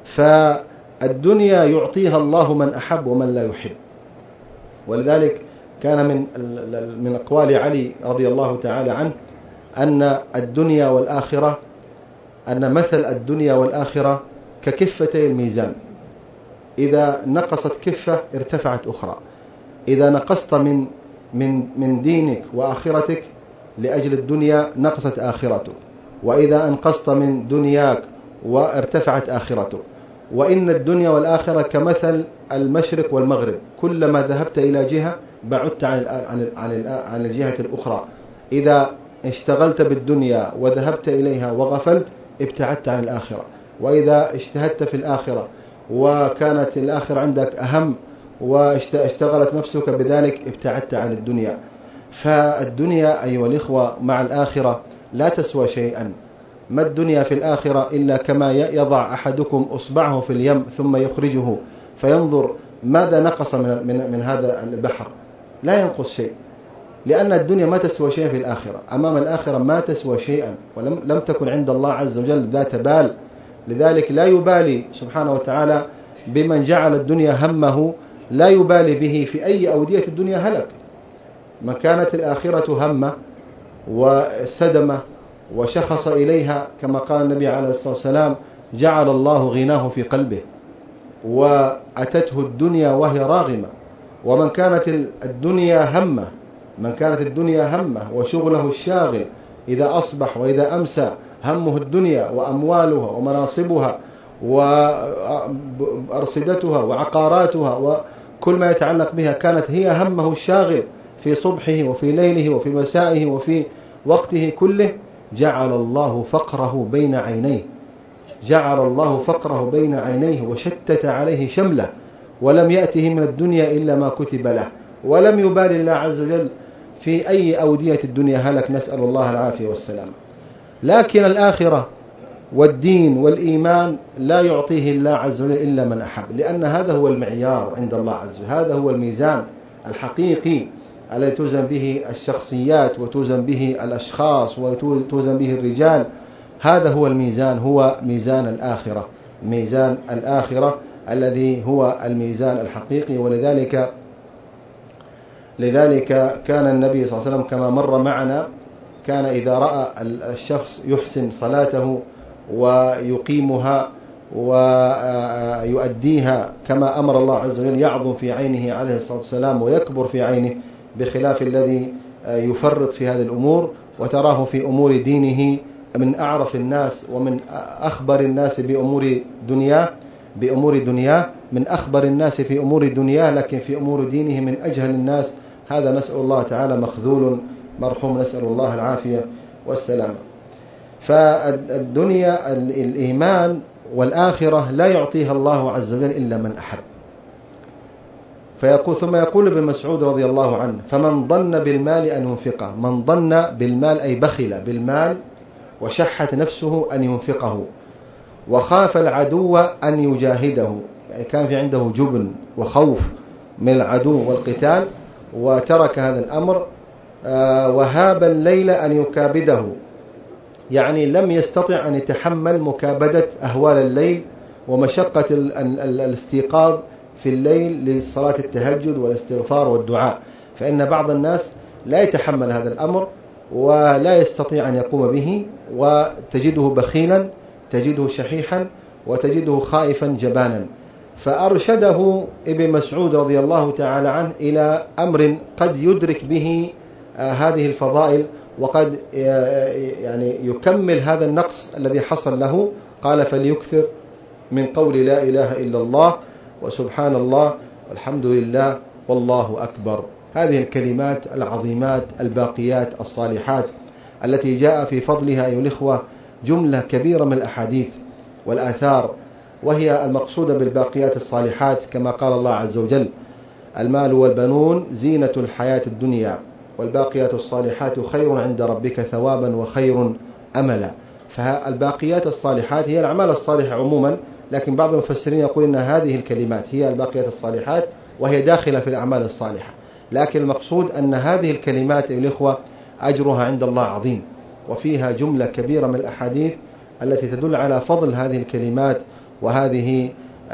فالدنيا يعطيها الله من أحب ومن لا يحب. ولذلك كان من من أقوال علي رضي الله تعالى عنه أن الدنيا والآخرة أن مثل الدنيا والآخرة ككفتي الميزان، إذا نقصت كفة ارتفعت أخرى. إذا نقصت من من من دينك وآخرتك لأجل الدنيا نقصت آخرته، وإذا أنقصت من دنياك وارتفعت آخرته. وإن الدنيا والآخرة كمثل المشرق والمغرب، كلما ذهبت إلى جهة بعدت عن عن عن عن الجهة الأخرى. إذا اشتغلت بالدنيا وذهبت إليها وغفلت ابتعدت عن الآخرة، وإذا اجتهدت في الآخرة وكانت الآخرة عندك أهم واشتغلت نفسك بذلك ابتعدت عن الدنيا. فالدنيا أيها الإخوة مع الآخرة لا تسوى شيئا. ما الدنيا في الآخرة إلا كما يضع أحدكم أصبعه في اليم ثم يخرجه فينظر ماذا نقص من, من, من هذا البحر، لا ينقص شيء، لأن الدنيا ما تسوى شيئا في الآخرة. أمام الآخرة ما تسوى شيئا، ولم لم تكن عند الله عز وجل ذات بال. لذلك لا يبالي سبحانه وتعالى بمن جعل الدنيا همه، لا يبالي به في أي أودية الدنيا هلك. من كانت الآخرة همه وسدمه وشخص إليها كما قال النبي عليه الصلاة والسلام جعل الله غناه في قلبه، وأتته الدنيا وهي راغمة. ومن كانت الدنيا همه من كانت الدنيا همه وشغله الشاغل، إذا أصبح وإذا أمسى همه الدنيا وأموالها ومناصبها وأرصدتها وعقاراتها وكل ما يتعلق بها، كانت هي همه الشاغل في صبحه وفي ليله وفي مسائه وفي وقته كله، جعل الله فقره بين عينيه جعل الله فقره بين عينيه وشتت عليه شمله، ولم يأته من الدنيا إلا ما كتب له، ولم يبال الله عز وجل في أي أودية الدنيا هلك، نسأل الله العافية والسلام. لكن الآخرة والدين والإيمان لا يعطيه الله عز وجل إلا من أحب، لأن هذا هو المعيار عند الله عز وجل، هذا هو الميزان الحقيقي الذي توزن به الشخصيات وتوزن به الأشخاص وتوزن به الرجال. هذا هو الميزان، هو ميزان الآخرة، ميزان الآخرة الذي هو الميزان الحقيقي. ولذلك لذلك كان النبي صلى الله عليه وسلم كما مر معنا، كان إذا رأى الشخص يحسن صلاته ويقيمها ويؤديها كما أمر الله عز وجل يعظم في عينه عليه الصلاة والسلام ويكبر في عينه، بخلاف الذي يفرط في هذه الأمور وتراه في أمور دينه من أعرف الناس ومن أخبر الناس بأمور دنياه بأمور دنياه من أخبر الناس في أمور دنياه، لكن في أمور دينه من أجهل الناس. هذا نسأل الله تعالى مخذول مرحوم، نسأل الله العافية والسلام. فالدنيا الإيمان والآخرة لا يعطيها الله عز وجل إلا من أحب. فيقول ثم يقول ابن مسعود رضي الله عنه: فمن ظن بالمال أن ينفقه. من ظن بالمال أي بخل بالمال وشحت نفسه أن ينفقه، وخاف العدو أن يجاهده، يعني كان في عنده جبن وخوف من العدو والقتال وترك هذا الأمر. وهاب الليل أن يكابده، يعني لم يستطع أن يتحمل مكابدة أهوال الليل ومشقة الاستيقاظ في الليل لصلاة التهجد والاستغفار والدعاء، فإن بعض الناس لا يتحمل هذا الأمر ولا يستطيع أن يقوم به، وتجده بخيلا، تجده شحيحا، وتجده خائفا جبانا. فأرشده ابن مسعود رضي الله تعالى عنه إلى أمر قد يدرك به هذه الفضائل وقد يعني يكمل هذا النقص الذي حصل له. قال: فليكثر من قول لا إله إلا الله وسبحان الله والحمد لله والله أكبر. هذه الكلمات العظيمات الباقيات الصالحات التي جاء في فضلها أيها الإخوة جملة كبيرة من الأحاديث والآثار، وهي المقصودة بالباقيات الصالحات كما قال الله عز وجل: المال والبنون زينة الحياة الدنيا والباقيات الصالحات خير عند ربك ثوابا وخير أملا. فالباقيات الصالحات هي الأعمال الصالحة عموما، لكن بعض المفسرين يقول إن هذه الكلمات هي الباقيات الصالحات وهي داخلة في الأعمال الصالحة، لكن المقصود أن هذه الكلمات أيها الإخوة أجرها عند الله عظيم، وفيها جملة كبيرة من الأحاديث التي تدل على فضل هذه الكلمات وهذه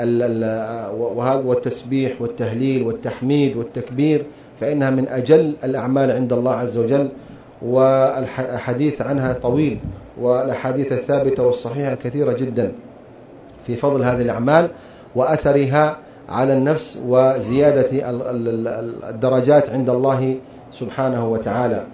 والتسبيح والتهليل والتحميد والتكبير، فإنها من أجل الأعمال عند الله عز وجل، والحديث عنها طويل، والأحاديث الثابتة والصحيحة كثيرة جدا في فضل هذه الأعمال وأثرها على النفس وزيادة الدرجات عند الله سبحانه وتعالى.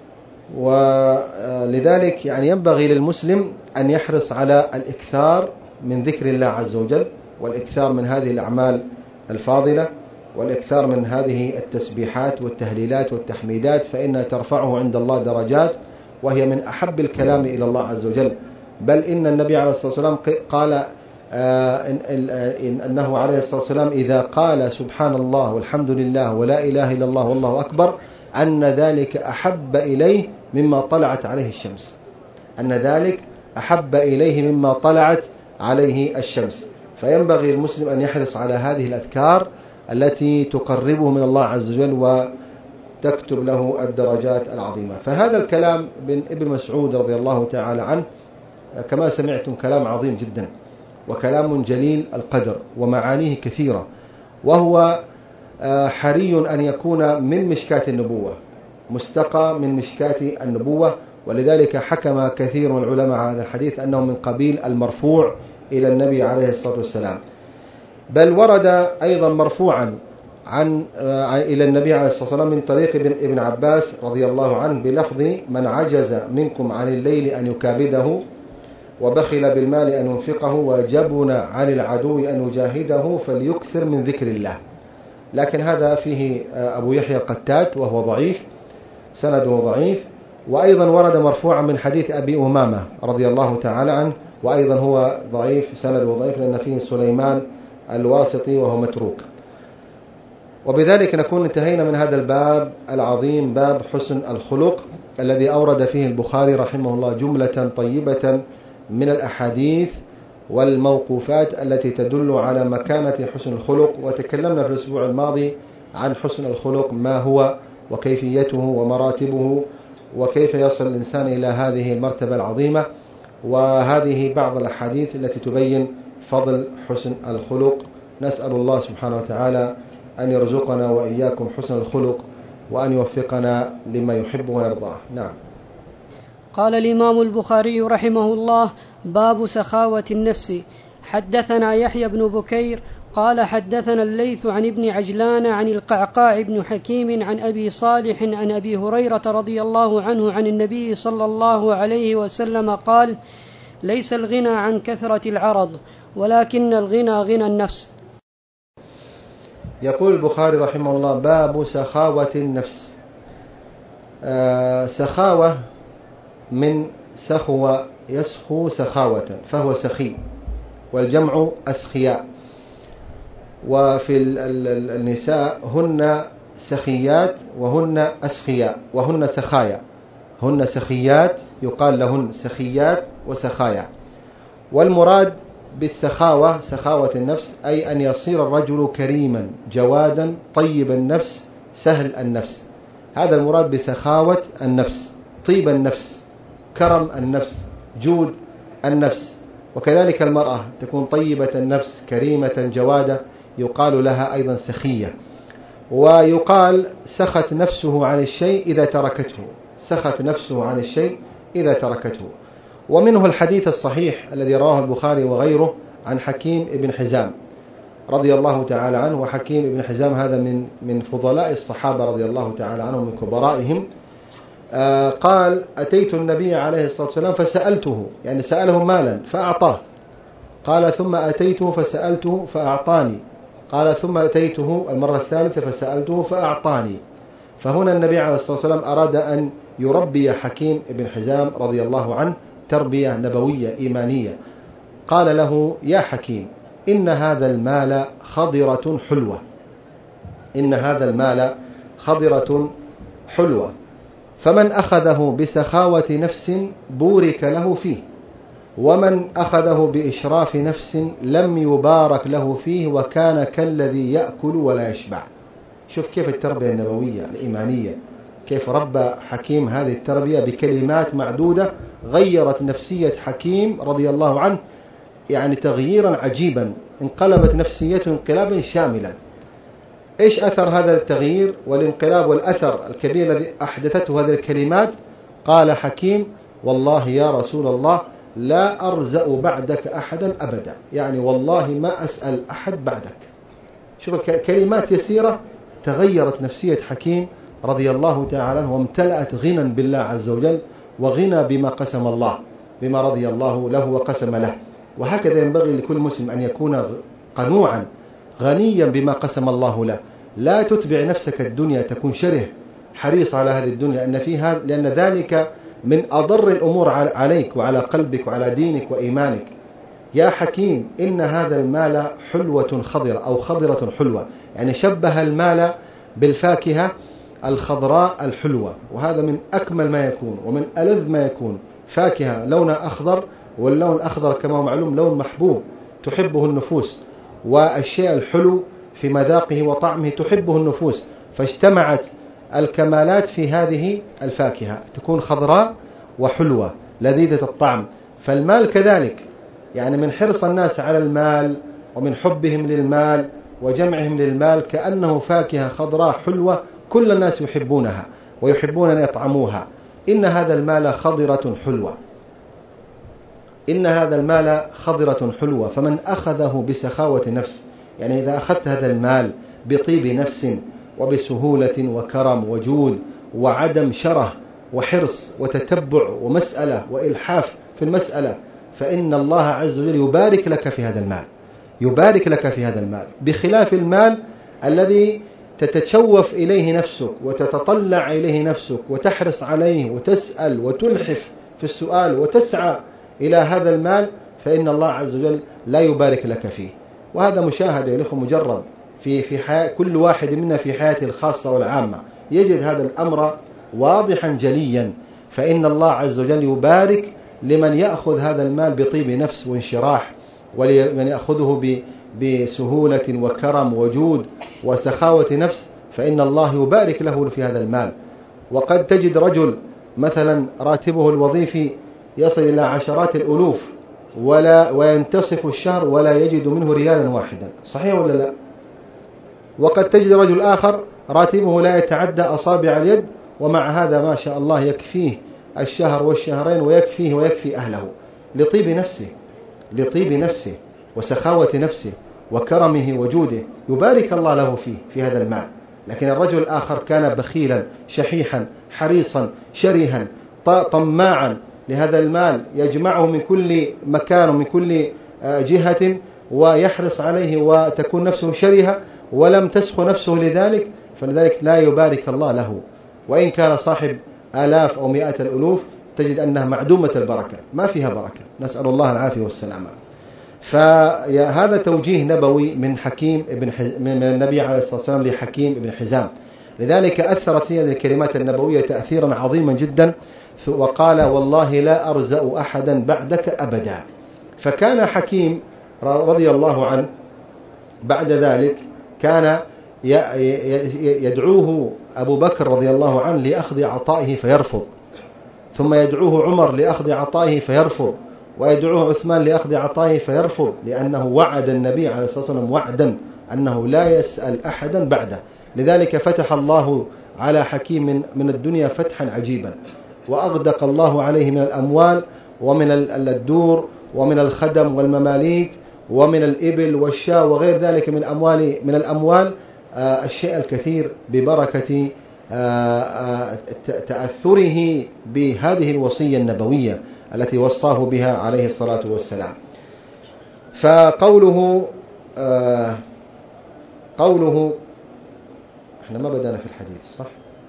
ولذلك يعني ينبغي للمسلم أن يحرص على الإكثار من ذكر الله عز وجل والإكثار من هذه الأعمال الفاضلة والإكثار من هذه التسبيحات والتهليلات والتحميدات، فإنها ترفعه عند الله درجات، وهي من أحب الكلام إلى الله عز وجل. بل إن النبي عليه الصلاة والسلام قال آه إن إن أنه عليه الصلاة والسلام إذا قال سبحان الله والحمد لله ولا إله إلا الله والله أكبر أن ذلك أحب إليه مما طلعت عليه الشمس، أن ذلك أحب إليه مما طلعت عليه الشمس. فينبغي المسلم أن يحرص على هذه الأذكار التي تقربه من الله عز وجل وتكتب له الدرجات العظيمة. فهذا الكلام من ابن مسعود رضي الله تعالى عنه كما سمعتم كلام عظيم جدا، وكلام جليل القدر، ومعانيه كثيرة، وهو حري أن يكون من مشكاة النبوة، مستقى من مشكاة النبوة. ولذلك حكم كثير من العلماء على هذا الحديث أنه من قبيل المرفوع إلى النبي عليه الصلاة والسلام. بل ورد أيضا مرفوعا عن إلى النبي عليه الصلاة والسلام من طريق ابن عباس رضي الله عنه بلفظ من عجز منكم عن الليل أن يكابده، وبخل بالمال أن ينفقه، وجبن عن العدو أن يجاهده، فليكثر من ذكر الله. لكن هذا فيه أبو يحيى القتات وهو ضعيف، سنده ضعيف. وأيضا ورد مرفوعا من حديث أبي أمامة رضي الله تعالى عنه، وأيضا هو ضعيف، سنده ضعيف، لأن فيه سليمان الواسطي وهو متروك. وبذلك نكون انتهينا من هذا الباب العظيم، باب حسن الخلق، الذي أورد فيه البخاري رحمه الله جملة طيبة من الأحاديث والموقوفات التي تدل على مكانة حسن الخلق. وتكلمنا في الأسبوع الماضي عن حسن الخلق، ما هو وكيفيته ومراتبه، وكيف يصل الإنسان إلى هذه المرتبة العظيمة. وهذه بعض الأحاديث التي تبين فضل حسن الخلق. نسأل الله سبحانه وتعالى أن يرزقنا وإياكم حسن الخلق، وأن يوفقنا لما يحب ويرضاه. نعم. قال الإمام البخاري رحمه الله: باب سخاوة النفس. حدثنا يحيى بن بكير قال حدثنا الليث عن ابن عجلان عن القعقاع بن حكيم عن أبي صالح عن أبي هريرة رضي الله عنه عن النبي صلى الله عليه وسلم قال: ليس الغنى عن كثرة العرض، ولكن الغنى غنى النفس. يقول البخاري رحمه الله: باب سخاوة النفس. آه سخاوة من سخو يسخو سخاوة، فهو سخي، والجمع أسخياء. وفي النساء هن سخيات وهن أسخياء وهن سخايا، هن سخيات يقال لهن سخيات وسخايا. والمراد بالسخاوة سخاوة النفس أي أن يصير الرجل كريما جوادا طيب النفس سهل النفس. هذا المراد بسخاوة النفس، طيب النفس، كرم النفس، جود النفس. وكذلك المرأة تكون طيبة النفس كريمة جوادة، يقال لها أيضا سخية. ويقال سخت نفسه عن الشيء إذا تركته، سخت نفسه عن الشيء إذا تركته. ومنه الحديث الصحيح الذي رواه البخاري وغيره عن حكيم بن حزام رضي الله تعالى عنه. وحكيم بن حزام هذا من من فضلاء الصحابة رضي الله تعالى عنهم، من كبرائهم. آه قال: أتيت النبي عليه الصلاة والسلام فسألته، يعني سأله مالا فأعطاه. قال: ثم أتيته فسألته فأعطاني. قال: ثم أتيته المرة الثالثة فسألته فأعطاني. فهنا النبي عليه الصلاة والسلام أراد أن يربي حكيم بن حزام رضي الله عنه تربية نبوية إيمانية. قال له: يا حكيم، إن هذا المال خضرة حلوة، إن هذا المال خضرة حلوة، فمن أخذه بسخاوة نفس بورك له فيه، ومن أخذه بإشراف نفس لم يبارك له فيه، وكان كالذي يأكل ولا يشبع. شوف كيف التربية النبوية الإيمانية، كيف ربى حكيم هذه التربية بكلمات معدودة غيرت نفسية حكيم رضي الله عنه، يعني تغييرا عجيبا، انقلبت نفسيته انقلابا شاملا. إيش أثر هذا التغيير والانقلاب والأثر الكبير الذي أحدثته هذه الكلمات؟ قال حكيم: والله يا رسول الله لا أرزأ بعدك أحدا أبدا، يعني والله ما أسأل أحد بعدك. شوف كلمات يسيرة تغيرت نفسية حكيم رضي الله تعالى عنه، وامتلأت غنى بالله عز وجل، وغنى بما قسم الله، بما رضي الله له وقسم له. وهكذا ينبغي لكل مسلم أن يكون قنوعا غنيا بما قسم الله له. لا تتبع نفسك الدنيا، تكون شره حريص على هذه الدنيا، لأن, فيها لأن ذلك من أضر الأمور عليك وعلى قلبك وعلى دينك وإيمانك. يا حكيم إن هذا المال حلوة خضرة أو خضرة حلوة، يعني شبه المال بالفاكهة الخضراء الحلوة، وهذا من أكمل ما يكون ومن ألذ ما يكون. فاكهة لونها أخضر، واللون الأخضر كما هو معلوم لون محبوب تحبه النفوس، والشيء الحلو في مذاقه وطعمه تحبه النفوس، فاجتمعت الكمالات في هذه الفاكهة، تكون خضراء وحلوة لذيذة الطعم. فالمال كذلك، يعني من حرص الناس على المال ومن حبهم للمال وجمعهم للمال كأنه فاكهة خضراء حلوة كل الناس يحبونها ويحبون أن يطعموها. إن هذا المال خضرة حلوة، إن هذا المال خضرة حلوة، فمن أخذه بسخاوة نفس، يعني إذا أخذت هذا المال بطيب نفس وبسهولة وكرم وجود وعدم شره وحرص وتتبع ومسألة وإلحاف في المسألة، فإن الله عز وجل يبارك لك في هذا المال، يبارك لك في هذا المال، بخلاف المال الذي تتشوف إليه نفسك وتتطلع إليه نفسك وتحرص عليه وتسأل وتلحف في السؤال وتسعى إلى هذا المال، فإن الله عز وجل لا يبارك لك فيه. وهذا مشاهدة يا إخوة مجرد في في حياة كل واحد منا في حياته الخاصة والعامة، يجد هذا الأمر واضحا جليا. فإن الله عز وجل يبارك لمن يأخذ هذا المال بطيب نفس وانشراح، ولمن يأخذه بسهولة وكرم وجود وسخاوة نفس، فإن الله يبارك له في هذا المال. وقد تجد رجل مثلا راتبه الوظيفي يصل إلى عشرات الألوف ولا وينتصف الشهر ولا يجد منه ريالا واحدا، صحيح ولا لا؟ وقد تجد رجل آخر راتبه لا يتعدى أصابع اليد، ومع هذا ما شاء الله يكفيه الشهر والشهرين ويكفيه ويكفي أهله، لطيب نفسه لطيب نفسه وسخاوة نفسه وكرمه وجوده، يبارك الله له فيه في هذا المال. لكن الرجل الآخر كان بخيلا شحيحا حريصا شرها طماعا لهذا المال، يجمعه من كل مكان ومن كل جهة ويحرص عليه، وتكون نفسه شرهة ولم تسخ نفسه لذلك، فلذلك لا يبارك الله له. وإن كان صاحب آلاف أو مئات الألوف تجد أنها معدومة البركة، ما فيها بركة، نسأل الله العافية والسلامة. فهذا توجيه نبوي من حكيم ابن حز... من النبي عليه الصلاة والسلام لحكيم ابن حزام، لذلك أثرت في هذه الكلمات النبوية تأثيرا عظيما جدا، وقال والله لا أرزأ أحدا بعدك أبدا. فكان حكيم رضي الله عنه بعد ذلك كان يدعوه أبو بكر رضي الله عنه لأخذ عطائه فيرفض، ثم يدعوه عمر لأخذ عطائه فيرفض، ويدعوه عثمان لأخذ عطائه فيرفض، لأنه وعد النبي عليه الصلاة والسلام وعدا أنه لا يسأل أحدا بعده. لذلك فتح الله على حكيم من الدنيا فتحا عجيبا، وأغدق الله عليه من الأموال ومن الدور ومن الخدم والمماليك ومن الإبل والشاة وغير ذلك من أموال من الأموال الشيء الكثير ببركة تأثره بهذه الوصية النبوية التي وصاه بها عليه الصلاة والسلام. فقوله قوله احنا ما بدأنا في الحديث صح؟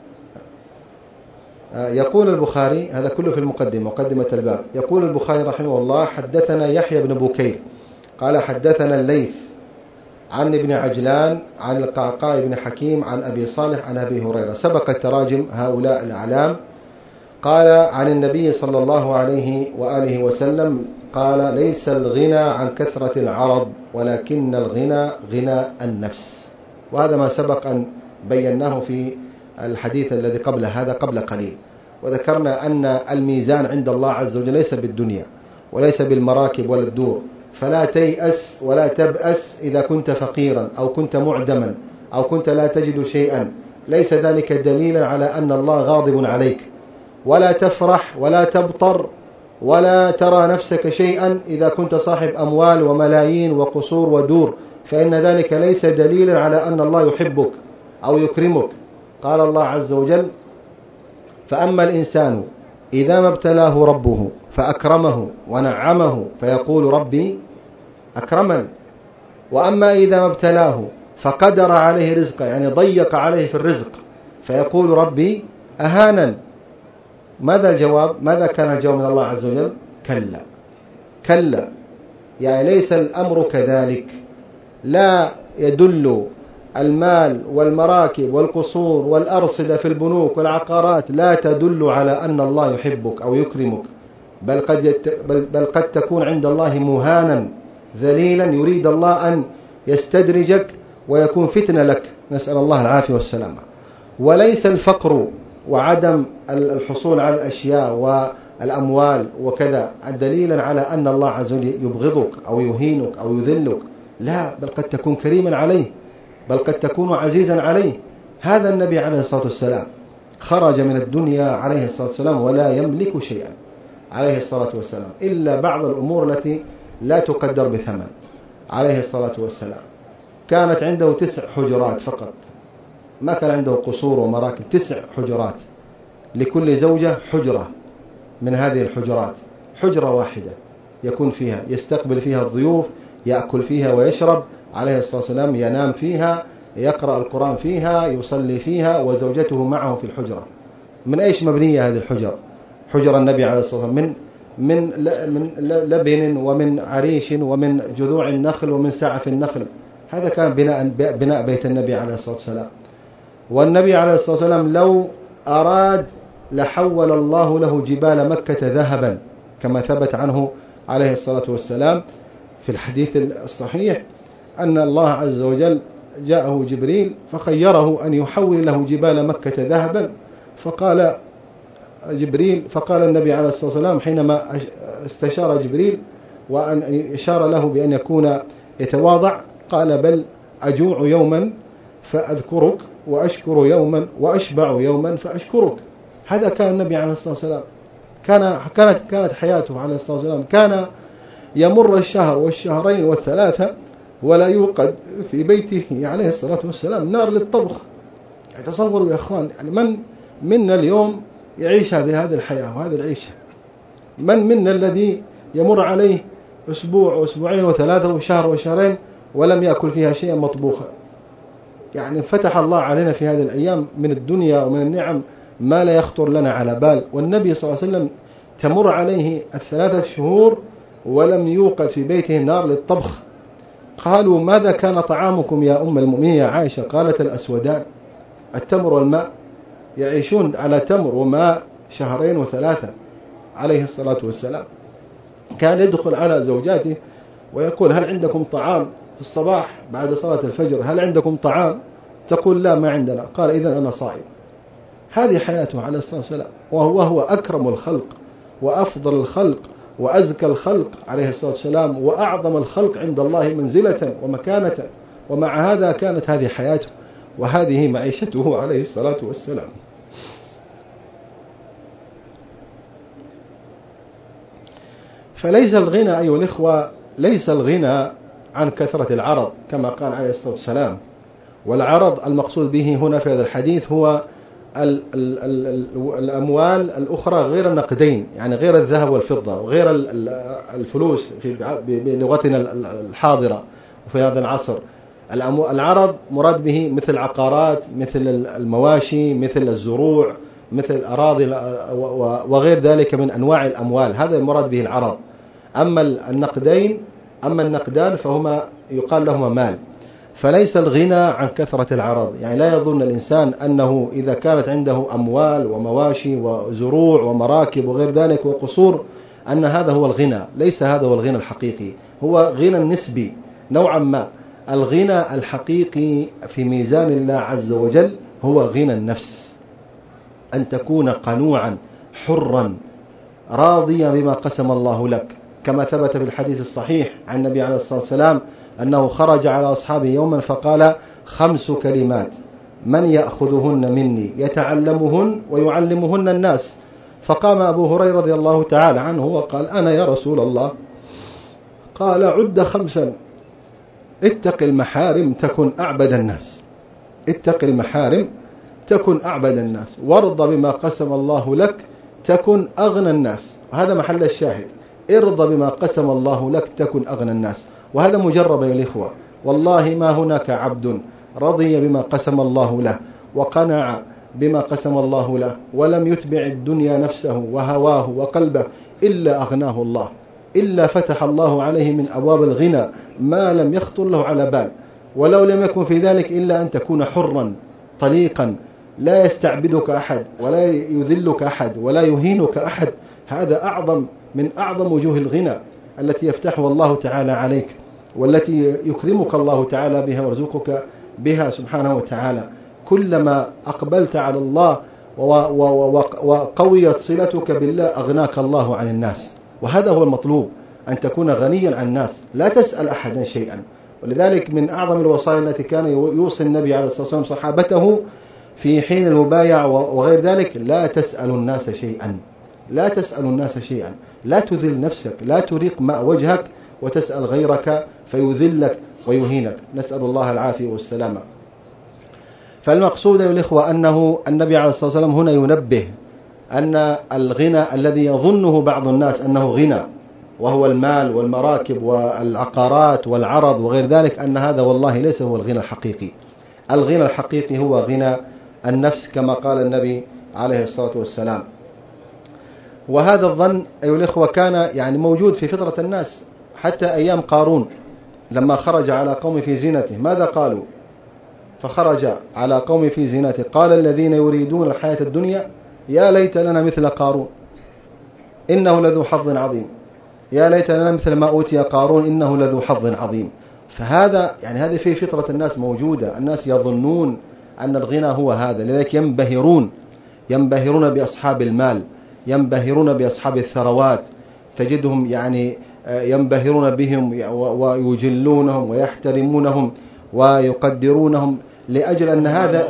يقول البخاري، هذا كله في المقدمة مقدمة الباب، يقول البخاري رحمه الله حدثنا يحيى بن بكير قال حدثنا الليث عن ابن عجلان عن القعقاع بن حكيم عن أبي صالح عن أبي هريرة، سبق تراجم هؤلاء الأعلام. قال عن النبي صلى الله عليه وآله وسلم قال ليس الغنى عن كثرة العرض ولكن الغنى غنى النفس. وهذا ما سبق أن بيناه في الحديث الذي قبل هذا قبل قليل، وذكرنا أن الميزان عند الله عز وجل ليس بالدنيا وليس بالمراكب ولا الدور، فلا تيأس ولا تبأس إذا كنت فقيرا أو كنت معدما أو كنت لا تجد شيئا، ليس ذلك دليلا على أن الله غاضب عليك. ولا تفرح ولا تبطر ولا ترى نفسك شيئا إذا كنت صاحب أموال وملايين وقصور ودور، فإن ذلك ليس دليلا على أن الله يحبك أو يكرمك. قال الله عز وجل فأما الإنسان إذا ما ابتلاه ربه فأكرمه ونعمه فيقول ربي أكرمن. وأما إذا ما ابتلاه فقدر عليه رزقه، يعني ضيق عليه في الرزق، فيقول ربي أهانن. ماذا الجواب؟ ماذا كان الجواب من الله عز وجل؟ كلا كلا، يعني ليس الأمر كذلك. لا يدل المال والمراكب والقصور والأرصدة في البنوك والعقارات لا تدل على أن الله يحبك أو يكرمك، بل قد, يت... بل... بل قد تكون عند الله مهانا ذليلا، يريد الله أن يستدرجك ويكون فتنة لك، نسأل الله العافية والسلامة. وليس الفقر وعدم الحصول على الأشياء والأموال وكذا دليلا على أن الله عز وجل يبغضك أو يهينك أو يذلك، لا، بل قد تكون كريما عليه، بل قد تكون عزيزا عليه. هذا النبي عليه الصلاة والسلام خرج من الدنيا عليه الصلاة والسلام ولا يملك شيئا عليه الصلاة والسلام إلا بعض الأمور التي لا تقدر بثمن عليه الصلاة والسلام. كانت عنده تسع حجرات فقط، ما كان عنده قصور ومراكب، تسع حجرات، لكل زوجة حجرة من هذه الحجرات، حجرة واحدة يكون فيها، يستقبل فيها الضيوف، يأكل فيها ويشرب عليه الصلاة والسلام، ينام فيها، يقرأ القرآن فيها، يصلي فيها، وزوجته معه في الحجرة. من أيش مبنية هذه الحجر؟ حجر النبي عليه الصلاة والسلام من من من لبن ومن عريش ومن جذوع النخل ومن سعف النخل. هذا كان بناء بناء بيت النبي عليه الصلاة والسلام. والنبي عليه الصلاة والسلام لو أراد لحول الله له جبال مكة ذهبا، كما ثبت عنه عليه الصلاة والسلام في الحديث الصحيح أن الله عز وجل جاءه جبريل فخيره أن يحول له جبال مكة ذهبا، فقال جبريل فقال النبي عليه الصلاة والسلام حينما استشار جبريل وأن إشار له بأن يكون يتواضع، قال بل أجوع يوما فأذكرك، وأشكر يوما، وأشبع يوما فأشكرك. هذا كان النبي عليه الصلاة والسلام، كان كانت كانت حياته عليه الصلاة والسلام، كان يمر الشهر والشهرين والثلاثة ولا يوقد في بيته عليه الصلاة والسلام نار للطبخ. تصوروا يا أخوان، يعني من منا اليوم يعيش هذه هذه الحياة وهذه العيشة؟ من منا الذي يمر عليه أسبوع وأسبوعين وثلاثة وشهر وشهرين ولم يأكل فيها شيئا مطبوخا؟ يعني فتح الله علينا في هذه الأيام من الدنيا ومن النعم ما لا يخطر لنا على بال. والنبي صلى الله عليه وسلم تمر عليه الثلاثة شهور ولم يوقد في بيته نار للطبخ. قالوا ماذا كان طعامكم يا أم المؤمنين يا عائشة؟ قالت الأسودان، التمر والماء، يعيشون على تمر وماء شهرين وثلاثة عليه الصلاة والسلام. كان يدخل على زوجاته ويقول هل عندكم طعام في الصباح بعد صلاة الفجر؟ هل عندكم طعام؟ تقول لا ما عندنا. قال إذن أنا صائم. هذه حياته عليه الصلاة والسلام، وهو هو أكرم الخلق وأفضل الخلق وأزكى الخلق عليه الصلاة والسلام وأعظم الخلق عند الله منزلة ومكانة، ومع هذا كانت هذه حياته وهذه معيشته عليه الصلاة والسلام. فليس الغنى أيها الإخوة، ليس الغنى عن كثرة العرض كما قال عليه الصلاة والسلام. والعرض المقصود به هنا في هذا الحديث هو ال ال ال الأموال الأخرى غير النقدين، يعني غير الذهب والفضة وغير الفلوس بلغتنا الحاضرة وفي هذا العصر. العرض مراد به مثل العقارات، مثل المواشي، مثل الزروع، مثل الأراضي وغير ذلك من أنواع الأموال، هذا المراد به العرض. أما النقدين أما النقدان فهما يقال لهما مال. فليس الغنى عن كثرة العرض، يعني لا يظن الإنسان أنه إذا كانت عنده أموال ومواشي وزروع ومراكب وغير ذلك وقصور أن هذا هو الغنى. ليس هذا هو الغنى الحقيقي، هو غنى نسبي نوعا ما. الغنى الحقيقي في ميزان الله عز وجل هو غنى النفس، أن تكون قنوعا حرا راضيا بما قسم الله لك، كما ثبت في الحديث الصحيح عن النبي عليه الصلاة والسلام أنه خرج على أصحابه يوما فقال خمس كلمات من يأخذهن مني يتعلمهن ويعلمهن الناس. فقام أبو هريرة رضي الله تعالى عنه وقال أنا يا رسول الله. قال عد خمسا، اتق المحارم تكن أعبد الناس، اتق المحارم تكن أعبد الناس، وارض بما قسم الله لك تكن أغنى الناس. وهذا محل الشاهد، ارضى بما قسم الله لك تكن أغنى الناس. وهذا مجرب يا الإخوة، والله ما هناك عبد رضي بما قسم الله له وقنع بما قسم الله له ولم يتبع الدنيا نفسه وهواه وقلبه إلا أغناه الله، إلا فتح الله عليه من أبواب الغنى ما لم يخطر له على بال. ولو لم يكن في ذلك إلا أن تكون حرا طليقا لا يستعبدك أحد ولا يذلك أحد ولا يهينك أحد. هذا أعظم من أعظم وجوه الغنى التي يفتحها الله تعالى عليك، والتي يكرمك الله تعالى بها ويرزقك بها سبحانه وتعالى. كلما أقبلت على الله وقويت صلتك بالله أغناك الله عن الناس. وهذا هو المطلوب، أن تكون غنيا عن الناس، لا تسأل أحدا شيئا. ولذلك من أعظم الوصايا التي كان يوصي النبي عليه الصلاة والسلام صحابته في حين المبايع وغير ذلك: لا تسأل الناس شيئا، لا تسأل الناس شيئا، لا تذل نفسك، لا تريق ماء وجهك وتسأل غيرك فيذلك ويهينك. نسأل الله العافية والسلامة. فالمقصود يا الإخوة أنه النبي عليه الصلاة والسلام هنا ينبه أن الغنى الذي يظنه بعض الناس أنه غنى، وهو المال والمراكب والعقارات والعرض وغير ذلك، أن هذا والله ليس هو الغنى الحقيقي. الغنى الحقيقي هو غنى النفس كما قال النبي عليه الصلاة والسلام. وهذا الظن أيها الإخوة كان يعني موجود في فطرة الناس حتى أيام قارون لما خرج على قوم في زينته. ماذا قالوا؟ فخرج على قوم في زينته قال الذين يريدون الحياة الدنيا يا ليت لنا مثل قارون إنه لذو حظ عظيم، يا ليت لنا مثل ما أوتي قارون إنه لذو حظ عظيم. فهذا يعني هذه في فطرة الناس موجودة. الناس يظنون أن الغنى هو هذا، لذلك ينبهرون ينبهرون بأصحاب المال، ينبهرون بأصحاب الثروات، تجدهم يعني ينبهرون بهم ويجلونهم ويحترمونهم ويقدرونهم لأجل أن هذا.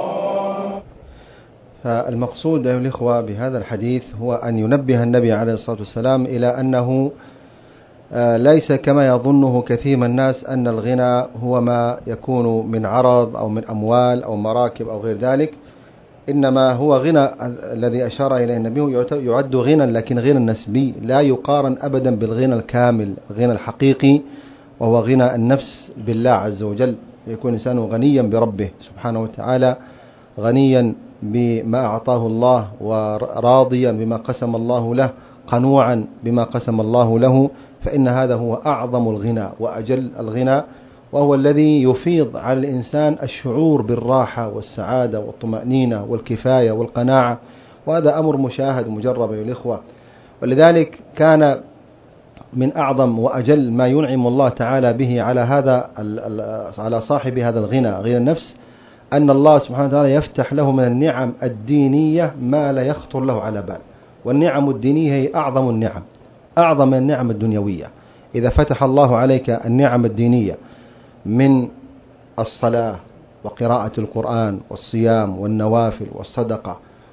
فالمقصود أيها الإخوة بهذا الحديث هو أن ينبه النبي عليه الصلاة والسلام إلى أنه ليس كما يظنه كثير من الناس أن الغنى هو ما يكون من عرض أو من أموال أو مراكب أو غير ذلك، إنما هو غنى الذي أشار إليه النبي يعد غنى، لكن غنى نسبي لا يقارن أبدا بالغنى الكامل، الغنى الحقيقي، وهو غنى النفس بالله عز وجل. يكون إنسان غنيا بربه سبحانه وتعالى، غنيا بما أعطاه الله وراضيا بما قسم الله له، قنوعا بما قسم الله له، فإن هذا هو أعظم الغنى وأجل الغنى، وهو الذي يفيض على الإنسان الشعور بالراحة والسعادة والطمأنينة والكفاية والقناعة. وهذا أمر مشاهد مجرب يا الإخوة. ولذلك كان من أعظم وأجل ما ينعم الله تعالى به على هذا على صاحب هذا الغنى غنى النفس أن الله سبحانه وتعالى يفتح له من النعم الدينية ما لا يخطر له على بال. والنعم الدينية هي أعظم النعم، أعظم من النعم الدنيوية. إذا فتح الله عليك النعم الدينية من الصلاة وقراءة القرآن والصيام والنوافل والصدقة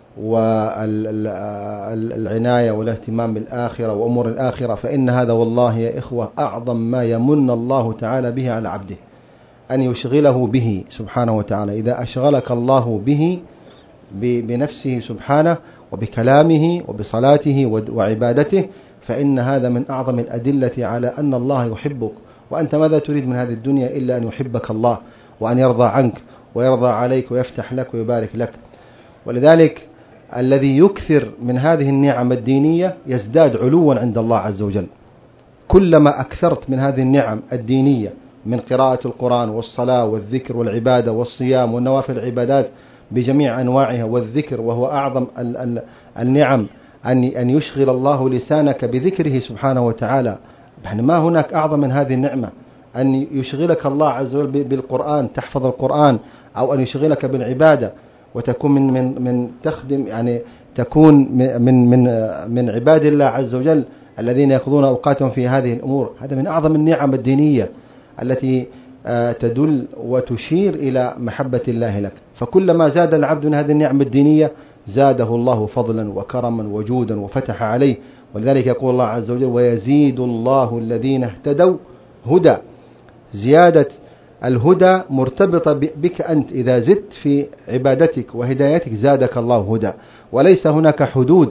والعناية والاهتمام بالآخرة وأمور الآخرة، فإن هذا والله يا إخوة أعظم ما يمن الله تعالى به على عبده، أن يشغله به سبحانه وتعالى. إذا أشغلك الله به بنفسه سبحانه وبكلامه وبصلاته وعبادته، فإن هذا من أعظم الأدلة على أن الله يحبك. وأنت ماذا تريد من هذه الدنيا إلا أن يحبك الله وأن يرضى عنك ويرضى عليك ويفتح لك ويبارك لك. ولذلك الذي يكثر من هذه النعم الدينية يزداد علوا عند الله عز وجل. كلما أكثرت من هذه النعم الدينية من قراءة القرآن والصلاة والذكر والعبادة والصيام والنوافل العبادات بجميع أنواعها والذكر، وهو أعظم النعم أن يشغل الله لسانك بذكره سبحانه وتعالى. يعني ما هناك أعظم من هذه النعمة، أن يشغلك الله عز وجل بالقرآن، تحفظ القرآن، أو أن يشغلك بالعبادة وتكون من من من تخدم، يعني تكون من من من عباد الله عز وجل الذين يقضون أوقاتهم في هذه الأمور. هذا من أعظم النعم الدينية التي تدل وتشير إلى محبة الله لك. فكلما زاد العبد من هذه النعم الدينية زاده الله فضلا وكرما وجودا وفتح عليه. ولذلك يقول الله عز وجل: ويزيد الله الذين اهتدوا هدى. زيادة الهدى مرتبطة بك أنت، إذا زدت في عبادتك وهدايتك زادك الله هدى. وليس هناك حدود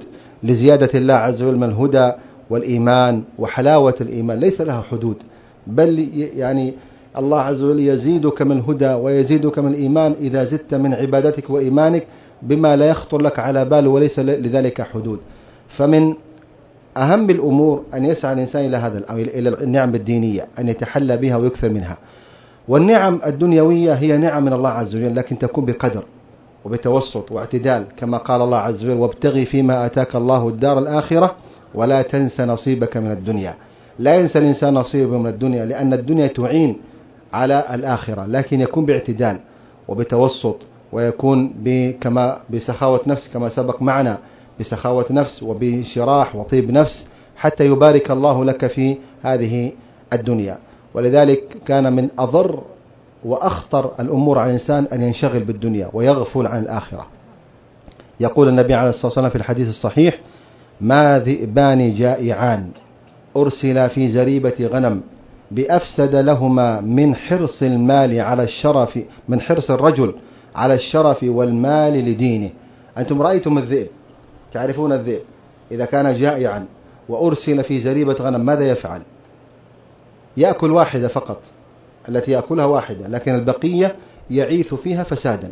لزيادة الله عز وجل من الهدى والإيمان وحلاوة الإيمان ليس لها حدود، بل يعني الله عز وجل يزيدك من الهدى ويزيدك من الإيمان إذا زدت من عبادتك وإيمانك بما لا يخطر لك على بال وليس لذلك حدود. فمن أهم الأمور أن يسعى الإنسان إلى هذا إلى النعم الدينية، أن يتحلى بها ويكثر منها. والنعم الدنيوية هي نعم من الله عز وجل، لكن تكون بقدر وبتوسط واعتدال، كما قال الله عز وجل: وابتغي فيما آتاك الله الدار الآخرة ولا تنس نصيبك من الدنيا. لا ينسى الإنسان نصيبه من الدنيا، لأن الدنيا تعين على الآخرة، لكن يكون باعتدال وبتوسط، ويكون كما بسخاوة نفس كما سبق معنا، بسخاوة نفس وبشراح وطيب نفس، حتى يبارك الله لك في هذه الدنيا. ولذلك كان من أضر وأخطر الأمور على الإنسان أن ينشغل بالدنيا ويغفل عن الآخرة. يقول النبي عليه الصلاة والسلام في الحديث الصحيح: ما ذئبان جائعان أرسلا في زريبة غنم بأفسد لهما من حرص المال على الشرف من حرص الرجل على الشرف والمال لدينه. أنتم رأيتم الذئب، تعرفون الذئب إذا كان جائعا وأرسل في زريبة غنم ماذا يفعل؟ يأكل واحدة فقط، التي يأكلها واحدة، لكن البقية يعيث فيها فسادا،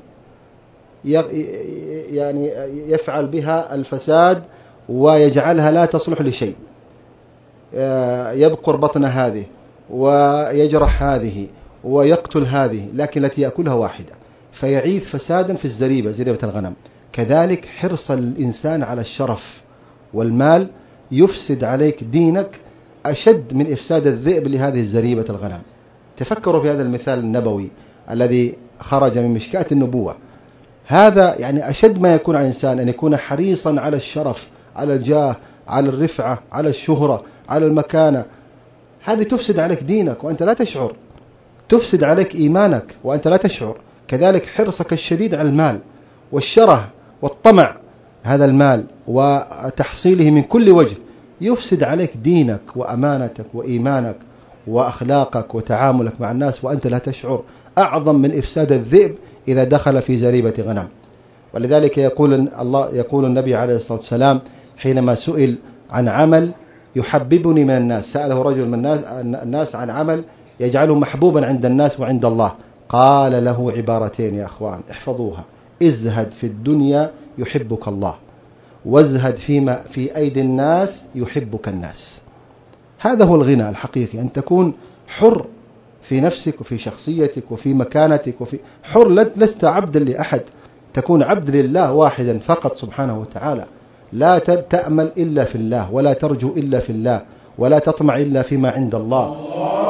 يعني يفعل بها الفساد ويجعلها لا تصلح لشيء، يبقر بطن هذه ويجرح هذه ويقتل هذه، لكن التي يأكلها واحدة، فيعيث فسادا في الزريبة، زريبة الغنم. كذلك حرص الإنسان على الشرف والمال يفسد عليك دينك أشد من إفساد الذئب لهذه الزريبة الغنم. تفكروا في هذا المثال النبوي الذي خرج من مشكاة النبوة. هذا يعني أشد ما يكون على الإنسان أن يكون حريصا على الشرف، على الجاه، على الرفعة، على الشهرة، على المكانة. هذه تفسد عليك دينك وأنت لا تشعر، تفسد عليك إيمانك وأنت لا تشعر. كذلك حرصك الشديد على المال والشره والطمع هذا المال وتحصيله من كل وجه يفسد عليك دينك وأمانتك وإيمانك وأخلاقك وتعاملك مع الناس وأنت لا تشعر، أعظم من إفساد الذئب إذا دخل في زريبة غنم. ولذلك يقول الله يقول النبي عليه الصلاة والسلام حينما سئل عن عمل يحببني من الناس، سأله رجل من الناس, الناس عن عمل يجعله محبوبا عند الناس وعند الله، قال له عبارتين يا أخوان احفظوها: ازهد في الدنيا يحبك الله، وازهد فيما في أيدي الناس يحبك الناس. هذا هو الغنى الحقيقي، أن تكون حر في نفسك وفي شخصيتك وفي مكانتك، وفي حر، لست عبدا لأحد، تكون عبد لله واحدا فقط سبحانه وتعالى، لا تأمل إلا في الله، ولا ترجو إلا في الله، ولا تطمع إلا فيما عند الله.